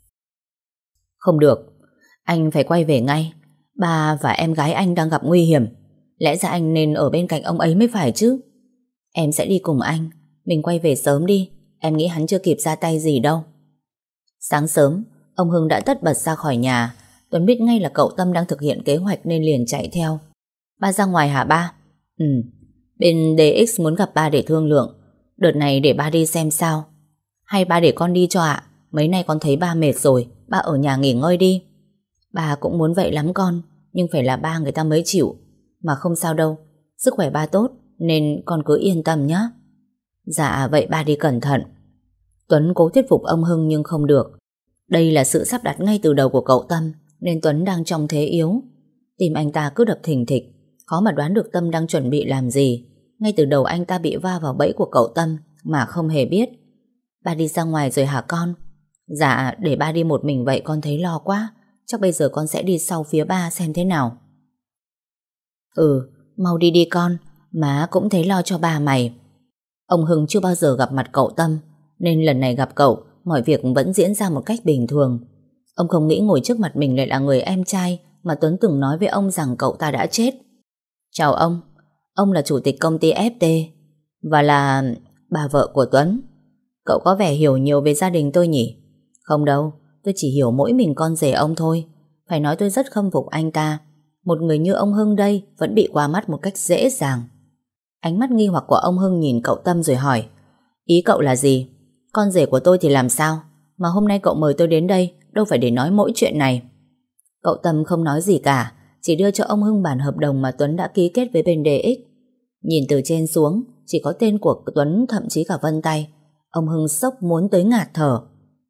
Không được, anh phải quay về ngay. Ba và em gái anh đang gặp nguy hiểm. Lẽ ra anh nên ở bên cạnh ông ấy mới phải chứ. Em sẽ đi cùng anh, Mình quay về sớm đi, em nghĩ hắn chưa kịp ra tay gì đâu. Sáng sớm, ông Hưng đã tất bật ra khỏi nhà. Tuấn biết ngay là cậu Tâm đang thực hiện kế hoạch nên liền chạy theo. Ba ra ngoài hả ba? Ừ, bên DX muốn gặp ba để thương lượng. Đợt này để ba đi xem sao. Hay ba để con đi cho ạ? Mấy nay con thấy ba mệt rồi, ba ở nhà nghỉ ngơi đi. Ba cũng muốn vậy lắm con, nhưng phải là ba người ta mới chịu. Mà không sao đâu, sức khỏe ba tốt nên con cứ yên tâm nhé. Dạ vậy ba đi cẩn thận. Tuấn cố thuyết phục ông Hưng nhưng không được. Đây là sự sắp đặt ngay từ đầu của cậu Tâm, nên Tuấn đang trong thế yếu. Tim anh ta cứ đập thình thịch, khó mà đoán được Tâm đang chuẩn bị làm gì. Ngay từ đầu anh ta bị va vào bẫy của cậu Tâm mà không hề biết. Ba đi ra ngoài rồi hả con? Dạ, để ba đi một mình vậy con thấy lo quá. Chắc bây giờ con sẽ đi sau phía ba xem thế nào. Ừ, mau đi đi con, má cũng thấy lo cho ba mày. Ông Hưng chưa bao giờ gặp mặt cậu Tâm, nên lần này gặp cậu, mọi việc vẫn diễn ra một cách bình thường. Ông không nghĩ ngồi trước mặt mình lại là người em trai mà Tuấn từng nói với ông rằng cậu ta đã chết. Chào ông là chủ tịch công ty FT và là bà vợ của Tuấn. Cậu có vẻ hiểu nhiều về gia đình tôi nhỉ? Không đâu, tôi chỉ hiểu mỗi mình con rể ông thôi. Phải nói tôi rất khâm phục anh ta. Một người như ông Hưng đây vẫn bị qua mắt một cách dễ dàng. Ánh mắt nghi hoặc của ông Hưng nhìn cậu Tâm rồi hỏi: Ý cậu là gì? Con rể của tôi thì làm sao? Mà hôm nay cậu mời tôi đến đây đâu phải để nói mỗi chuyện này. Cậu Tâm không nói gì cả, chỉ đưa cho ông Hưng bản hợp đồng mà Tuấn đã ký kết với bên DX. Nhìn từ trên xuống, chỉ có tên của Tuấn, thậm chí cả vân tay. Ông Hưng sốc muốn tới ngạt thở.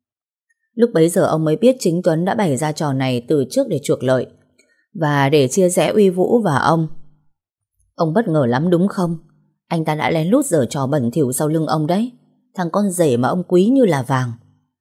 Lúc bấy giờ ông mới biết chính Tuấn đã bày ra trò này từ trước để chuộc lợi và để chia rẽ Uy Vũ và ông. Ông bất ngờ lắm đúng không? Anh ta đã lén lút giở trò bẩn thỉu sau lưng ông đấy. Thằng con rể mà ông quý như là vàng.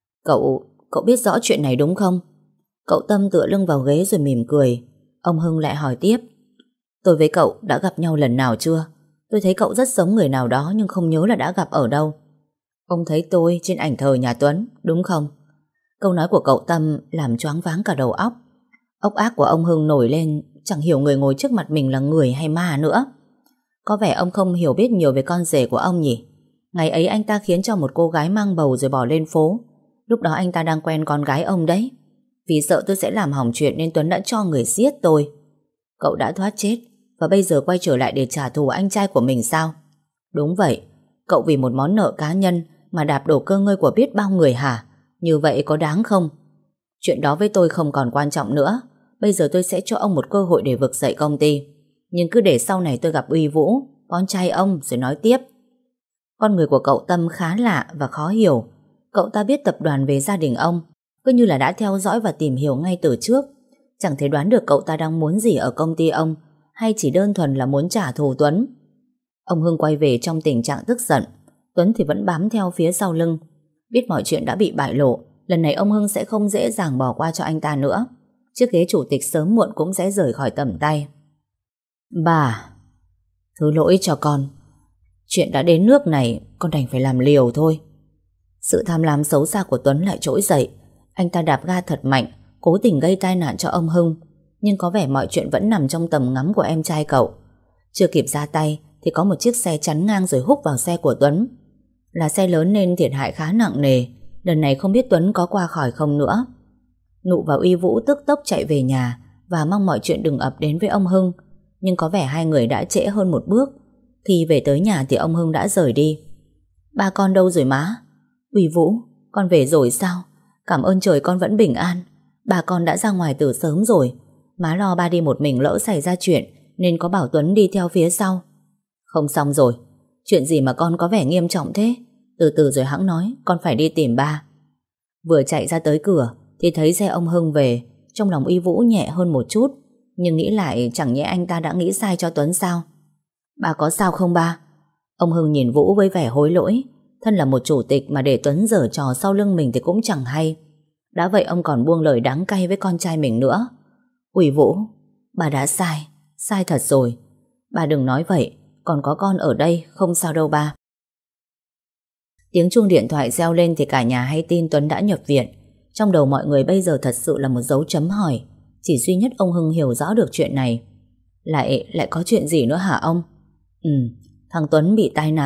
Cậu biết rõ chuyện này đúng không? Cậu Tâm tựa lưng vào ghế rồi mỉm cười. Ông Hưng lại hỏi tiếp: Tôi với cậu đã gặp nhau lần nào chưa? Tôi thấy cậu rất giống người nào đó nhưng không nhớ là đã gặp ở đâu. Ông thấy tôi trên ảnh thờ nhà Tuấn, đúng không? Câu nói của cậu Tâm làm choáng váng cả đầu óc. Ốc ác của ông Hưng nổi lên, chẳng hiểu người ngồi trước mặt mình là người hay ma nữa. Có vẻ ông không hiểu biết nhiều về con rể của ông nhỉ? Ngày ấy anh ta khiến cho một cô gái mang bầu rồi bỏ lên phố. Lúc đó anh ta đang quen con gái ông đấy. Vì sợ tôi sẽ làm hỏng chuyện nên Tuấn đã cho người giết tôi. Cậu đã thoát chết và bây giờ quay trở lại để trả thù anh trai của mình sao? Đúng vậy. Cậu vì một món nợ cá nhân mà đạp đổ cơ ngơi của biết bao người hả? Như vậy có đáng không? Chuyện đó với tôi không còn quan trọng nữa. Bây giờ tôi sẽ cho ông một cơ hội để vực dậy công ty. Nhưng cứ để sau này tôi gặp Uy Vũ, con trai ông, rồi nói tiếp. Con người của cậu Tâm khá lạ và khó hiểu. Cậu ta biết tập đoàn về gia đình ông, cứ như là đã theo dõi và tìm hiểu ngay từ trước. Chẳng thể đoán được cậu ta đang muốn gì ở công ty ông, hay chỉ đơn thuần là muốn trả thù Tuấn. Ông Hưng quay về trong tình trạng tức giận. Tuấn thì vẫn bám theo phía sau lưng. Biết mọi chuyện đã bị bại lộ, lần này ông Hưng sẽ không dễ dàng bỏ qua cho anh ta nữa. Chiếc ghế chủ tịch sớm muộn cũng sẽ rời khỏi tầm tay. Bà, thứ lỗi cho con. Chuyện đã đến nước này, con đành phải làm liều thôi. Sự tham lam xấu xa của Tuấn lại trỗi dậy. Anh ta đạp ga thật mạnh, cố tình gây tai nạn cho ông Hưng. Nhưng có vẻ mọi chuyện vẫn nằm trong tầm ngắm của em trai cậu. Chưa kịp ra tay thì có một chiếc xe chắn ngang rồi húc vào xe của Tuấn. Là xe lớn nên thiệt hại khá nặng nề. Lần này không biết Tuấn có qua khỏi không nữa. Nụ và Uy Vũ tức tốc chạy về nhà và mong mọi chuyện đừng ập đến với ông Hưng. Nhưng có vẻ hai người đã trễ hơn một bước. Khi về tới nhà thì ông Hưng đã rời đi. Ba con đâu rồi má? Uy Vũ, con về rồi sao? Cảm ơn trời con vẫn bình an. Ba con đã ra ngoài từ sớm rồi. Má lo ba đi một mình lỡ xảy ra chuyện nên có bảo Tuấn đi theo phía sau. Không xong rồi. Chuyện gì mà con có vẻ nghiêm trọng thế? Từ từ rồi hẵng nói, con phải đi tìm ba. Vừa chạy ra tới cửa thì thấy xe ông Hưng về. Trong lòng Uy Vũ nhẹ hơn một chút, nhưng nghĩ lại chẳng nhẽ anh ta đã nghĩ sai cho Tuấn sao? Ba có sao không ba? Ông Hưng nhìn Vũ với vẻ hối lỗi. Thân là một chủ tịch mà để Tuấn giở trò sau lưng mình thì cũng chẳng hay. Đã vậy ông còn buông lời đắng cay với con trai mình nữa. Uy Vũ, bà đã sai, sai thật rồi. Bà đừng nói vậy, còn có con ở đây, không sao đâu ba. Tiếng chuông điện thoại reo lên thì cả nhà hay tin Tuấn đã nhập viện. Trong đầu mọi người bây giờ thật sự là một dấu chấm hỏi. Chỉ duy nhất ông Hưng hiểu rõ được chuyện này. Lại có chuyện gì nữa hả ông? Thằng Tuấn bị tai nạn.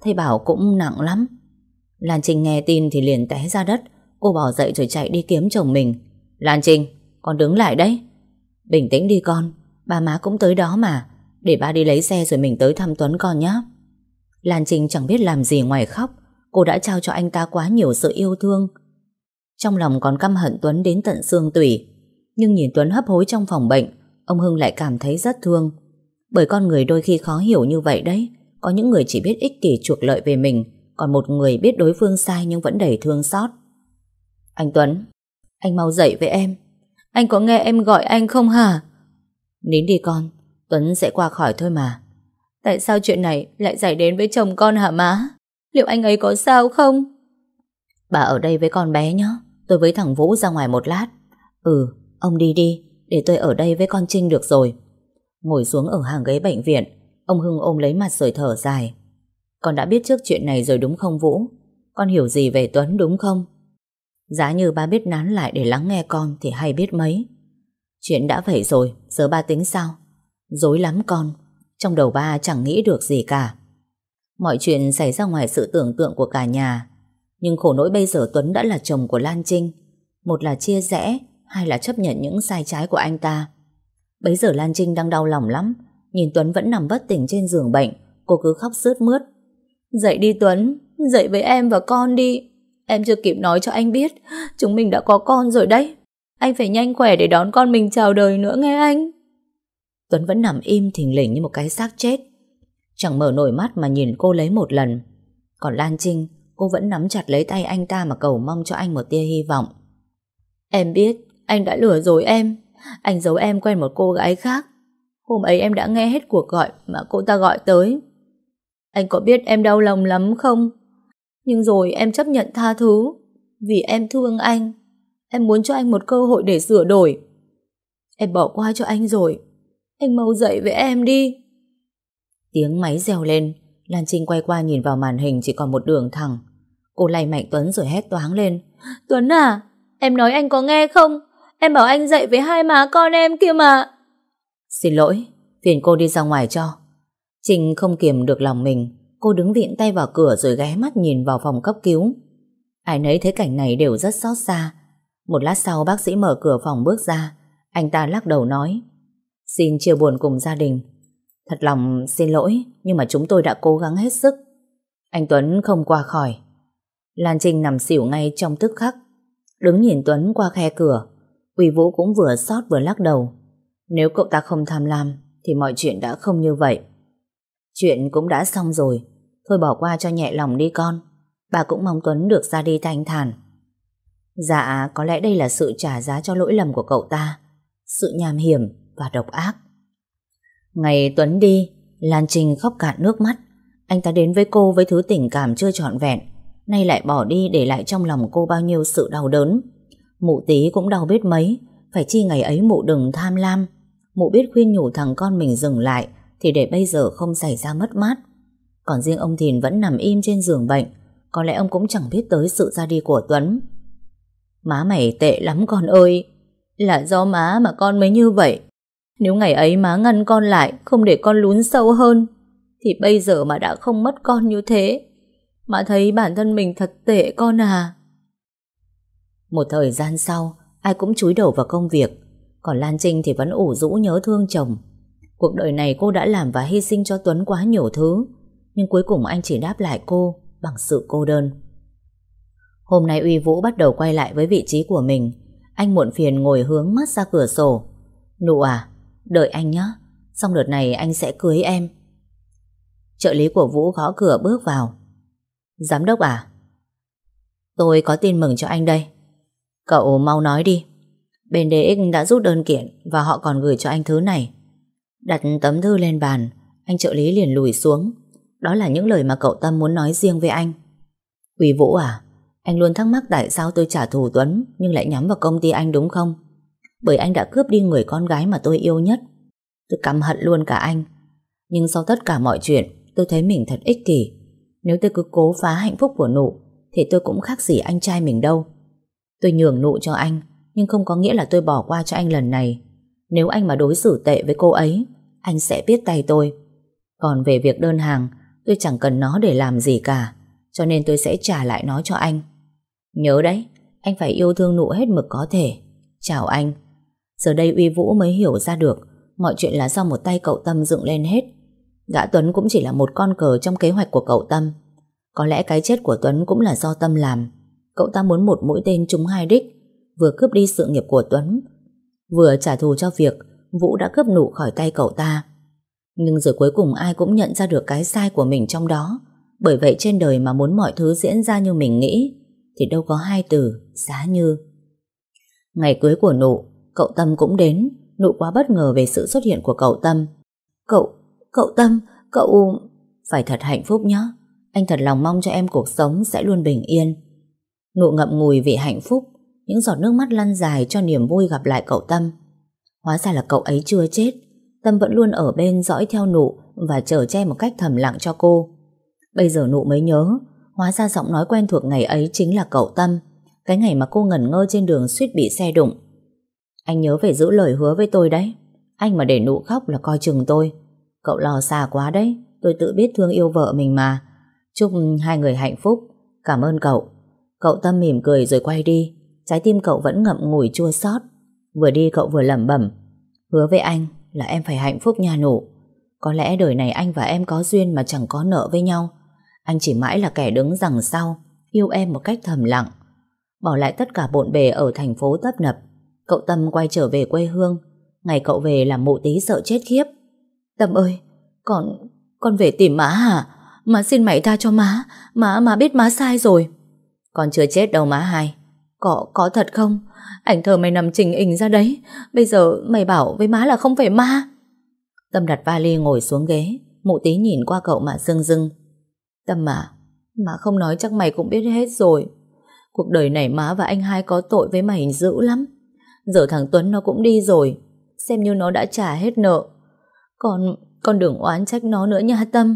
Thầy bảo cũng nặng lắm. Lan Trinh nghe tin thì liền té ra đất. Cô bỏ dậy rồi chạy đi kiếm chồng mình. Lan Trinh, con đứng lại đấy. Bình tĩnh đi con, ba má cũng tới đó mà. Để ba đi lấy xe rồi mình tới thăm Tuấn con nhé. Lan Trinh chẳng biết làm gì ngoài khóc. Cô đã trao cho anh ta quá nhiều sự yêu thương. Trong lòng còn căm hận Tuấn đến tận xương tủy. Nhưng nhìn Tuấn hấp hối trong phòng bệnh, ông Hưng lại cảm thấy rất thương. Bởi con người đôi khi khó hiểu như vậy đấy. Có những người chỉ biết ích kỷ chuộc lợi về mình, còn một người biết đối phương sai nhưng vẫn đầy thương xót. Anh Tuấn, anh mau dậy với em. Anh có nghe em gọi anh không hả? Nín đi con, Tuấn sẽ qua khỏi thôi mà. Tại sao chuyện này lại xảy đến với chồng con hả má? Liệu anh ấy có sao không? Bà ở đây với con bé nhé. Tôi với thằng Vũ ra ngoài một lát. Ông đi đi, để tôi ở đây với con Trinh được rồi. Ngồi xuống ở hàng ghế bệnh viện, ông Hưng ôm lấy mặt rồi thở dài. Con đã biết trước chuyện này rồi đúng không Vũ? Con hiểu gì về Tuấn đúng không? Giá như ba biết nán lại để lắng nghe con thì hay biết mấy. Chuyện đã vậy rồi, giờ ba tính sao? Dối lắm con. Trong đầu ba chẳng nghĩ được gì cả. Mọi chuyện xảy ra ngoài sự tưởng tượng của cả nhà. Nhưng khổ nỗi bây giờ Tuấn đã là chồng của Lan Trinh. Một là chia rẽ, hai là chấp nhận những sai trái của anh ta. Bấy giờ Lan Trinh đang đau lòng lắm. Nhìn Tuấn vẫn nằm bất tỉnh trên giường bệnh, cô cứ khóc sướt mướt. Dậy đi Tuấn, dậy với em và con đi. Em chưa kịp nói cho anh biết, chúng mình đã có con rồi đấy. Anh phải nhanh khỏe để đón con mình chào đời nữa nghe anh. Tuấn vẫn nằm im thình lình như một cái xác chết, chẳng mở nổi mắt mà nhìn cô lấy một lần. Còn Lan Trinh, cô vẫn nắm chặt lấy tay anh ta mà cầu mong cho anh một tia hy vọng. Em biết anh đã lừa dối em. Anh giấu em quen một cô gái khác. Hôm ấy em đã nghe hết cuộc gọi mà cô ta gọi tới. Anh có biết em đau lòng lắm không? Nhưng rồi em chấp nhận tha thứ. Vì em thương anh. Em muốn cho anh một cơ hội để sửa đổi. Em bỏ qua cho anh rồi. Anh mau dậy với em đi. Tiếng máy reo lên. Lan Trinh quay qua nhìn vào màn hình chỉ còn một đường thẳng. Cô lay mạnh Tuấn rồi hét toáng lên. Tuấn à, em nói anh có nghe không? Em bảo anh dậy với hai má con em kia mà. Xin lỗi, phiền cô đi ra ngoài cho. Trinh không kiềm được lòng mình. Cô đứng vịn tay vào cửa rồi ghé mắt nhìn vào phòng cấp cứu. Ai nấy thấy cảnh này đều rất xót xa. Một lát sau bác sĩ mở cửa phòng bước ra. Anh ta lắc đầu nói: Xin chia buồn cùng gia đình. Thật lòng xin lỗi, nhưng mà chúng tôi đã cố gắng hết sức. Anh Tuấn không qua khỏi. Lan Trinh nằm xỉu ngay trong tức khắc, đứng nhìn Tuấn qua khe cửa. Uy Vũ cũng vừa xót vừa lắc đầu. Nếu cậu ta không tham lam thì mọi chuyện đã không như vậy. Chuyện cũng đã xong rồi, thôi bỏ qua cho nhẹ lòng đi con. Bà cũng mong Tuấn được ra đi thanh thản. Dạ, có lẽ đây là sự trả giá cho lỗi lầm của cậu ta, sự nham hiểm và độc ác. Ngày Tuấn đi, Lan Trinh khóc cạn nước mắt. Anh ta đến với cô với thứ tình cảm chưa trọn vẹn, nay lại bỏ đi để lại trong lòng cô bao nhiêu sự đau đớn. Mụ Tí cũng đau biết mấy. Phải chi ngày ấy mụ đừng tham lam. Mụ biết khuyên nhủ thằng con mình dừng lại, thì để bây giờ không xảy ra mất mát. Còn riêng ông Thìn vẫn nằm im trên giường bệnh. Có lẽ ông cũng chẳng biết tới sự ra đi của Tuấn. Má mày tệ lắm con ơi. Là do má mà con mới như vậy. Nếu ngày ấy má ngăn con lại, không để con lún sâu hơn, thì bây giờ mà đã không mất con như thế. Má thấy bản thân mình thật tệ con à. Một thời gian sau, ai cũng chúi đầu vào công việc. Còn Lan Trinh thì vẫn ủ rũ nhớ thương chồng. Cuộc đời này cô đã làm và hy sinh cho Tuấn quá nhiều thứ, nhưng cuối cùng anh chỉ đáp lại cô bằng sự cô đơn. Hôm nay Uy Vũ bắt đầu quay lại với vị trí của mình. Anh muộn phiền ngồi hướng mắt ra cửa sổ. Nụ à, đợi anh nhé, xong đợt này anh sẽ cưới em. Trợ lý của Vũ gõ cửa bước vào. Giám đốc à? Tôi có tin mừng cho anh đây. Cậu mau nói đi. Bên DX đã rút đơn kiện và họ còn gửi cho anh thứ này. Đặt tấm thư lên bàn, anh trợ lý liền lùi xuống. Đó là những lời mà cậu Tâm muốn nói riêng với anh. Uy Vũ à, anh luôn thắc mắc tại sao tôi trả thù Tuấn nhưng lại nhắm vào công ty anh đúng không? Bởi anh đã cướp đi người con gái mà tôi yêu nhất. Tôi căm hận luôn cả anh. Nhưng sau tất cả mọi chuyện, tôi thấy mình thật ích kỷ. Nếu tôi cứ cố phá hạnh phúc của Nụ thì tôi cũng khác gì anh trai mình đâu. Tôi nhường Nụ cho anh, nhưng không có nghĩa là tôi bỏ qua cho anh lần này. Nếu anh mà đối xử tệ với cô ấy, anh sẽ biết tay tôi. Còn về việc đơn hàng, tôi chẳng cần nó để làm gì cả, cho nên tôi sẽ trả lại nó cho anh. Nhớ đấy, anh phải yêu thương Nụ hết mực có thể. Chào anh. Giờ đây Uy Vũ mới hiểu ra được mọi chuyện là do một tay cậu Tâm dựng lên hết. Gã Tuấn cũng chỉ là một con cờ trong kế hoạch của cậu Tâm. Có lẽ cái chết của Tuấn cũng là do Tâm làm. Cậu ta muốn một mũi tên trúng hai đích, vừa cướp đi sự nghiệp của Tuấn, vừa trả thù cho việc Vũ đã cướp Nụ khỏi tay cậu ta. Nhưng rồi cuối cùng ai cũng nhận ra được cái sai của mình trong đó. Bởi vậy trên đời mà muốn mọi thứ diễn ra như mình nghĩ thì đâu có hai từ giá như. Ngày cưới của Nụ, cậu Tâm cũng đến. Nụ quá bất ngờ về sự xuất hiện của cậu Tâm. Cậu Tâm, cậu... Phải thật hạnh phúc nhé. Anh thật lòng mong cho em cuộc sống sẽ luôn bình yên. Nụ ngậm ngùi vì hạnh phúc, những giọt nước mắt lăn dài cho niềm vui gặp lại cậu Tâm. Hóa ra là cậu ấy chưa chết. Tâm vẫn luôn ở bên dõi theo Nụ và chở che một cách thầm lặng cho cô. Bây giờ Nụ mới nhớ, hóa ra giọng nói quen thuộc ngày ấy chính là cậu Tâm. Cái ngày mà cô ngẩn ngơ trên đường suýt bị xe đụng. Anh nhớ phải giữ lời hứa với tôi đấy. Anh mà để Nụ khóc là coi chừng tôi. Cậu lo xa quá đấy. Tôi tự biết thương yêu vợ mình mà. Chúc hai người hạnh phúc. Cảm ơn cậu. Cậu Tâm mỉm cười rồi quay đi. Trái tim cậu vẫn ngậm ngùi chua xót. Vừa đi cậu vừa lẩm bẩm: hứa với anh là em phải hạnh phúc nha Nụ. Có lẽ đời này anh và em có duyên mà chẳng có nợ với nhau. Anh chỉ mãi là kẻ đứng đằng sau, yêu em một cách thầm lặng. Bỏ lại tất cả bộn bề ở thành phố tấp nập, cậu Tâm quay trở về quê hương. Ngày cậu về làm Mụ Tí sợ chết khiếp. Tâm ơi, con về tìm má hả? Má xin mày tha cho má. Má biết má sai rồi. Con chưa chết đâu má hai. Có thật không? Ảnh thờ mày nằm trình hình ra đấy. Bây giờ mày bảo với má là không phải ma. Tâm đặt vali ngồi xuống ghế. Mụ Tí nhìn qua cậu mà rưng rưng. Tâm à, má không nói chắc mày cũng biết hết rồi. Cuộc đời này má và anh hai có tội với mày dữ lắm. Giờ thằng Tuấn nó cũng đi rồi, xem như nó đã trả hết nợ. Con đừng oán trách nó nữa nha Tâm.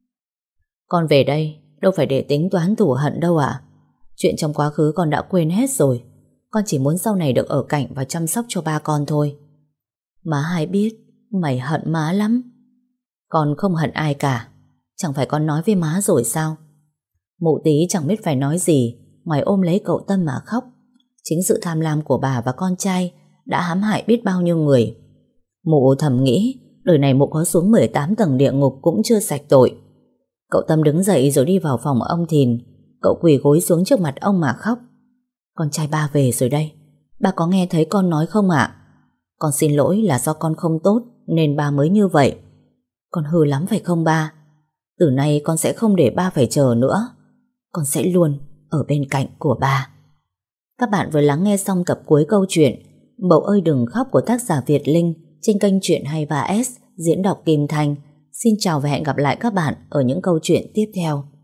Con về đây đâu phải để tính toán thù hận đâu à. Chuyện trong quá khứ con đã quên hết rồi. Con chỉ muốn sau này được ở cạnh và chăm sóc cho ba con thôi. Má hai biết mày hận má lắm. Con không hận ai cả. Chẳng phải con nói với má rồi sao? Mụ Tí chẳng biết phải nói gì ngoài ôm lấy cậu Tâm mà khóc. Chính sự tham lam của bà và con trai đã hãm hại biết bao nhiêu người. Mụ thầm nghĩ đời này mụ có xuống 18 tầng địa ngục cũng chưa sạch tội. Cậu Tâm đứng dậy rồi đi vào phòng ông Thìn. Cậu quỳ gối xuống trước mặt ông mà khóc. Con trai ba về rồi đây. Ba có nghe thấy con nói không ạ? Con xin lỗi là do con không tốt nên ba mới như vậy. Con hư lắm phải không ba? Từ nay con sẽ không để ba phải chờ nữa. Con sẽ luôn ở bên cạnh của ba. Các bạn vừa lắng nghe xong tập cuối câu chuyện Bầu ơi đừng khóc của tác giả Việt Linh trên kênh Chuyện 23S diễn đọc Kim Thanh. Xin chào và hẹn gặp lại các bạn ở những câu chuyện tiếp theo.